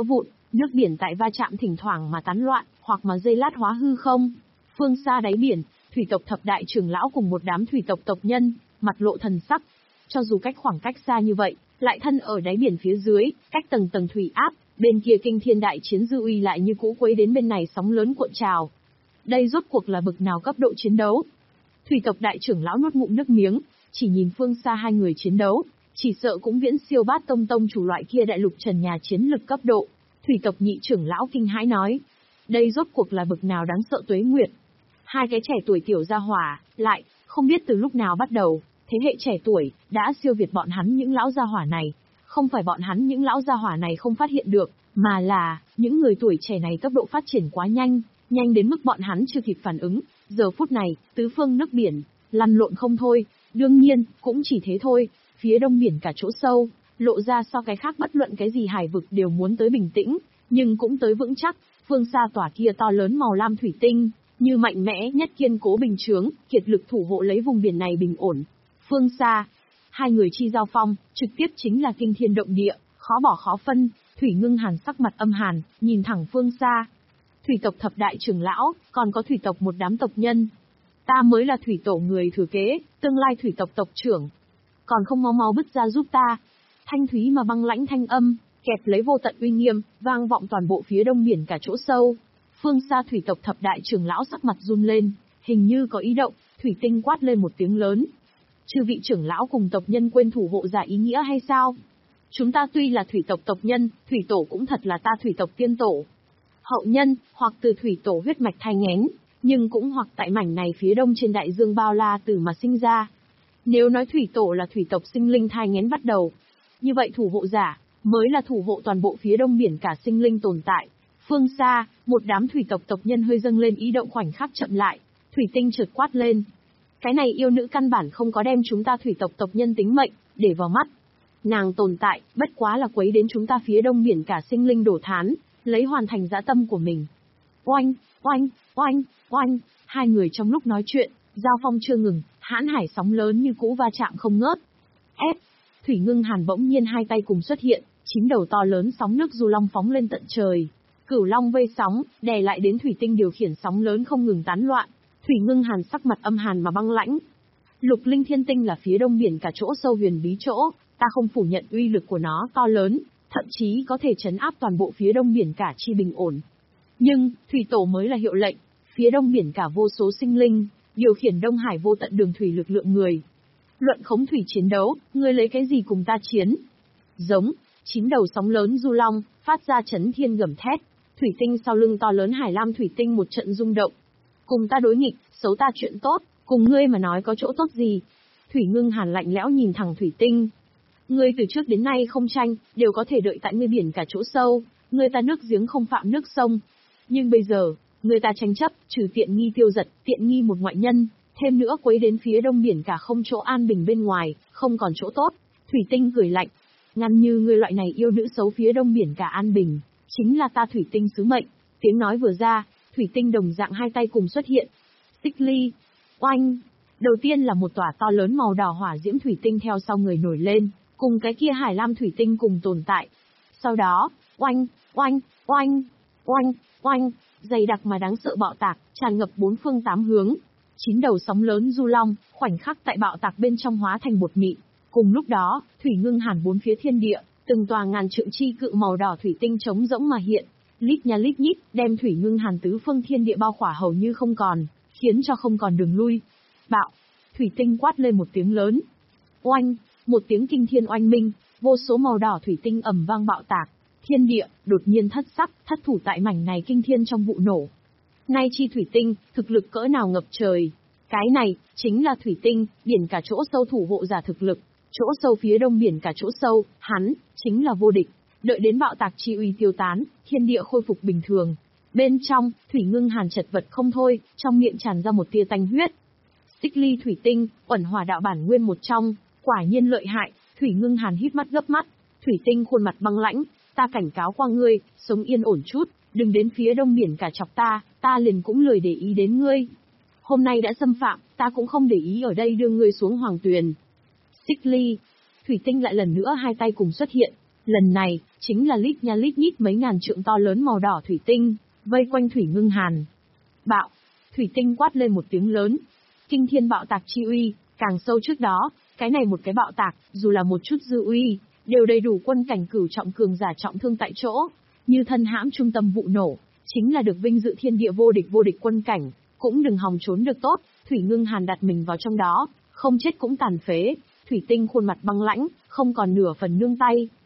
Nước biển tại va chạm thỉnh thoảng mà tán loạn, hoặc mà giây lát hóa hư không. Phương xa đáy biển, thủy tộc thập đại trưởng lão cùng một đám thủy tộc tộc nhân, mặt lộ thần sắc. Cho dù cách khoảng cách xa như vậy, lại thân ở đáy biển phía dưới, cách tầng tầng thủy áp, bên kia kinh thiên đại chiến dư uy lại như cũ quấy đến bên này sóng lớn cuộn trào. Đây rốt cuộc là bực nào cấp độ chiến đấu? Thủy tộc đại trưởng lão nuốt ngụm nước miếng, chỉ nhìn phương xa hai người chiến đấu, chỉ sợ cũng viễn siêu Bát Tông tông chủ loại kia đại lục trần nhà chiến lực cấp độ. Thủy tộc nhị trưởng lão kinh hãi nói, đây rốt cuộc là bực nào đáng sợ tuế nguyệt. Hai cái trẻ tuổi tiểu gia hỏa, lại, không biết từ lúc nào bắt đầu, thế hệ trẻ tuổi, đã siêu việt bọn hắn những lão gia hỏa này. Không phải bọn hắn những lão gia hỏa này không phát hiện được, mà là, những người tuổi trẻ này tốc độ phát triển quá nhanh, nhanh đến mức bọn hắn chưa kịp phản ứng. Giờ phút này, tứ phương nước biển, lăn lộn không thôi, đương nhiên, cũng chỉ thế thôi, phía đông biển cả chỗ sâu, lộ ra so cái khác bất luận cái gì hải vực đều muốn tới bình tĩnh, nhưng cũng tới vững chắc, phương xa tỏa kia to lớn màu lam thủy tinh, như mạnh mẽ nhất kiên cố bình chướng, kiệt lực thủ hộ lấy vùng biển này bình ổn. Phương xa, hai người chi giao phong, trực tiếp chính là kinh thiên động địa, khó bỏ khó phân. Thủy Ngưng Hàn sắc mặt âm hàn, nhìn thẳng phương xa. Thủy tộc thập đại trưởng lão, còn có thủy tộc một đám tộc nhân. Ta mới là thủy tổ người thừa kế, tương lai thủy tộc tộc trưởng. Còn không mau mau bứt ra giúp ta. Thanh thúy mà băng lãnh thanh âm, kẹp lấy vô tận uy nghiêm, vang vọng toàn bộ phía đông biển cả chỗ sâu. Phương xa thủy tộc thập đại trưởng lão sắc mặt run lên, hình như có ý động, Thủy Tinh quát lên một tiếng lớn. Chư vị trưởng lão cùng tộc nhân quên thủ hộ giả ý nghĩa hay sao? Chúng ta tuy là thủy tộc tộc nhân, thủy tổ cũng thật là ta thủy tộc tiên tổ. Hậu nhân, hoặc từ thủy tổ huyết mạch thai nghén, nhưng cũng hoặc tại mảnh này phía đông trên đại dương bao la từ mà sinh ra. Nếu nói thủy tổ là thủy tộc sinh linh thai nghén bắt đầu, như vậy thủ hộ giả, mới là thủ hộ toàn bộ phía đông biển cả sinh linh tồn tại. Phương xa, một đám thủy tộc tộc nhân hơi dâng lên ý động khoảnh khắc chậm lại, Thủy Tinh chợt quát lên. Cái này yêu nữ căn bản không có đem chúng ta thủy tộc tộc nhân tính mệnh, để vào mắt. Nàng tồn tại, bất quá là quấy đến chúng ta phía đông biển cả sinh linh đổ thán, lấy hoàn thành dã tâm của mình. Oanh, oanh, oanh, oanh, hai người trong lúc nói chuyện, giao phong chưa ngừng, hãn hải sóng lớn như cũ va chạm không ngớt. Ép, Thủy Ngưng Hàn bỗng nhiên hai tay cùng xuất hiện, chín đầu to lớn sóng nước du long phóng lên tận trời. Cửu long vây sóng, đè lại đến Thủy Tinh điều khiển sóng lớn không ngừng tán loạn. Thủy Ngưng Hàn sắc mặt âm hàn mà băng lãnh. Lục Linh Thiên Tinh là phía đông biển cả chỗ sâu huyền bí chỗ, ta không phủ nhận uy lực của nó to lớn, thậm chí có thể trấn áp toàn bộ phía đông biển cả chi bình ổn. Nhưng, thủy tổ mới là hiệu lệnh, phía đông biển cả vô số sinh linh, điều khiển Đông Hải vô tận đường thủy lực lượng người. Luận khống thủy chiến đấu, ngươi lấy cái gì cùng ta chiến? Giống, chín đầu sóng lớn du long, phát ra chấn thiên gầm thét. Thủy Tinh sau lưng to lớn hải lam thủy tinh một trận rung động. Cùng ta đối nghịch, xấu ta chuyện tốt, cùng ngươi mà nói có chỗ tốt gì? Thủy Ngưng Hàn lạnh lẽo nhìn thẳng Thủy Tinh. Ngươi từ trước đến nay không tranh, đều có thể đợi tại ngươi biển cả chỗ sâu, ngươi ta nước giếng không phạm nước sông. Nhưng bây giờ, ngươi ta tranh chấp, trừ tiện nghi tiêu giật, tiện nghi một ngoại nhân, thêm nữa quấy đến phía đông biển cả không chỗ an bình bên ngoài, không còn chỗ tốt. Thủy Tinh cười lạnh, ngăn như ngươi loại này yêu nữ xấu phía đông biển cả an bình, chính là ta Thủy Tinh sứ mệnh. Tiếng nói vừa ra, Thủy Tinh đồng dạng hai tay cùng xuất hiện. Xích ly, oanh. Đầu tiên là một tỏa to lớn màu đỏ hỏa diễm thủy tinh theo sau người nổi lên, cùng cái kia hải lam thủy tinh cùng tồn tại. Sau đó, oanh, oanh, oanh, oanh, oanh, dày đặc mà đáng sợ bạo tạc, tràn ngập bốn phương tám hướng. Chín đầu sóng lớn du long, khoảnh khắc tại bạo tạc bên trong hóa thành bột mịn. Cùng lúc đó, Thủy Ngưng Hàn bốn phía thiên địa, từng tòa ngàn trượng chi cự màu đỏ thủy tinh trống rỗng mà hiện, lít nha lít nhít, đem Thủy Ngưng Hàn tứ phương thiên địa bao khỏa hầu như không còn, khiến cho không còn đường lui. Bạo, Thủy Tinh quát lên một tiếng lớn. Oanh, một tiếng kinh thiên oanh minh, vô số màu đỏ thủy tinh ầm vang bạo tạc, thiên địa đột nhiên thất sắc, thất thủ tại mảnh này kinh thiên trong vụ nổ. Nay chi thủy tinh, thực lực cỡ nào ngập trời. Cái này, chính là thủy tinh, biển cả chỗ sâu thủ hộ giả thực lực. Chỗ sâu phía đông biển cả chỗ sâu, hắn, chính là vô địch. Đợi đến bạo tạc chi uy tiêu tán, thiên địa khôi phục bình thường. Bên trong, Thủy Ngưng Hàn chật vật không thôi, trong miệng tràn ra một tia tanh huyết. Xích ly thủy tinh, uẩn hỏa đạo bản nguyên một trong, quả nhiên lợi hại. Thủy Ngưng Hàn hít mắt gấp mắt. Thủy Tinh khuôn mặt băng lãnh, ta cảnh cáo qua ngươi, sống yên ổn chút, đừng đến phía đông biển cả chọc ta, ta liền cũng lười để ý đến ngươi. Hôm nay đã xâm phạm, ta cũng không để ý ở đây đưa ngươi xuống hoàng tuyền. Xích ly, Thủy Tinh lại lần nữa hai tay cùng xuất hiện, Lần này, chính là lít nha lít nhít mấy ngàn trượng to lớn màu đỏ thủy tinh, vây quanh Thủy Ngưng Hàn. Bạo! Thủy tinh quát lên một tiếng lớn. Kinh thiên bạo tạc chi uy, càng sâu trước đó, cái này một cái bạo tạc, dù là một chút dư uy, đều đầy đủ quân cảnh cửu trọng cường giả trọng thương tại chỗ, như thân hãm trung tâm vụ nổ, chính là được vinh dự thiên địa vô địch vô địch quân cảnh, cũng đừng hòng trốn được tốt. Thủy Ngưng Hàn đặt mình vào trong đó, không chết cũng tàn phế, thủy tinh khuôn mặt băng lãnh, không còn nửa phần nương tay.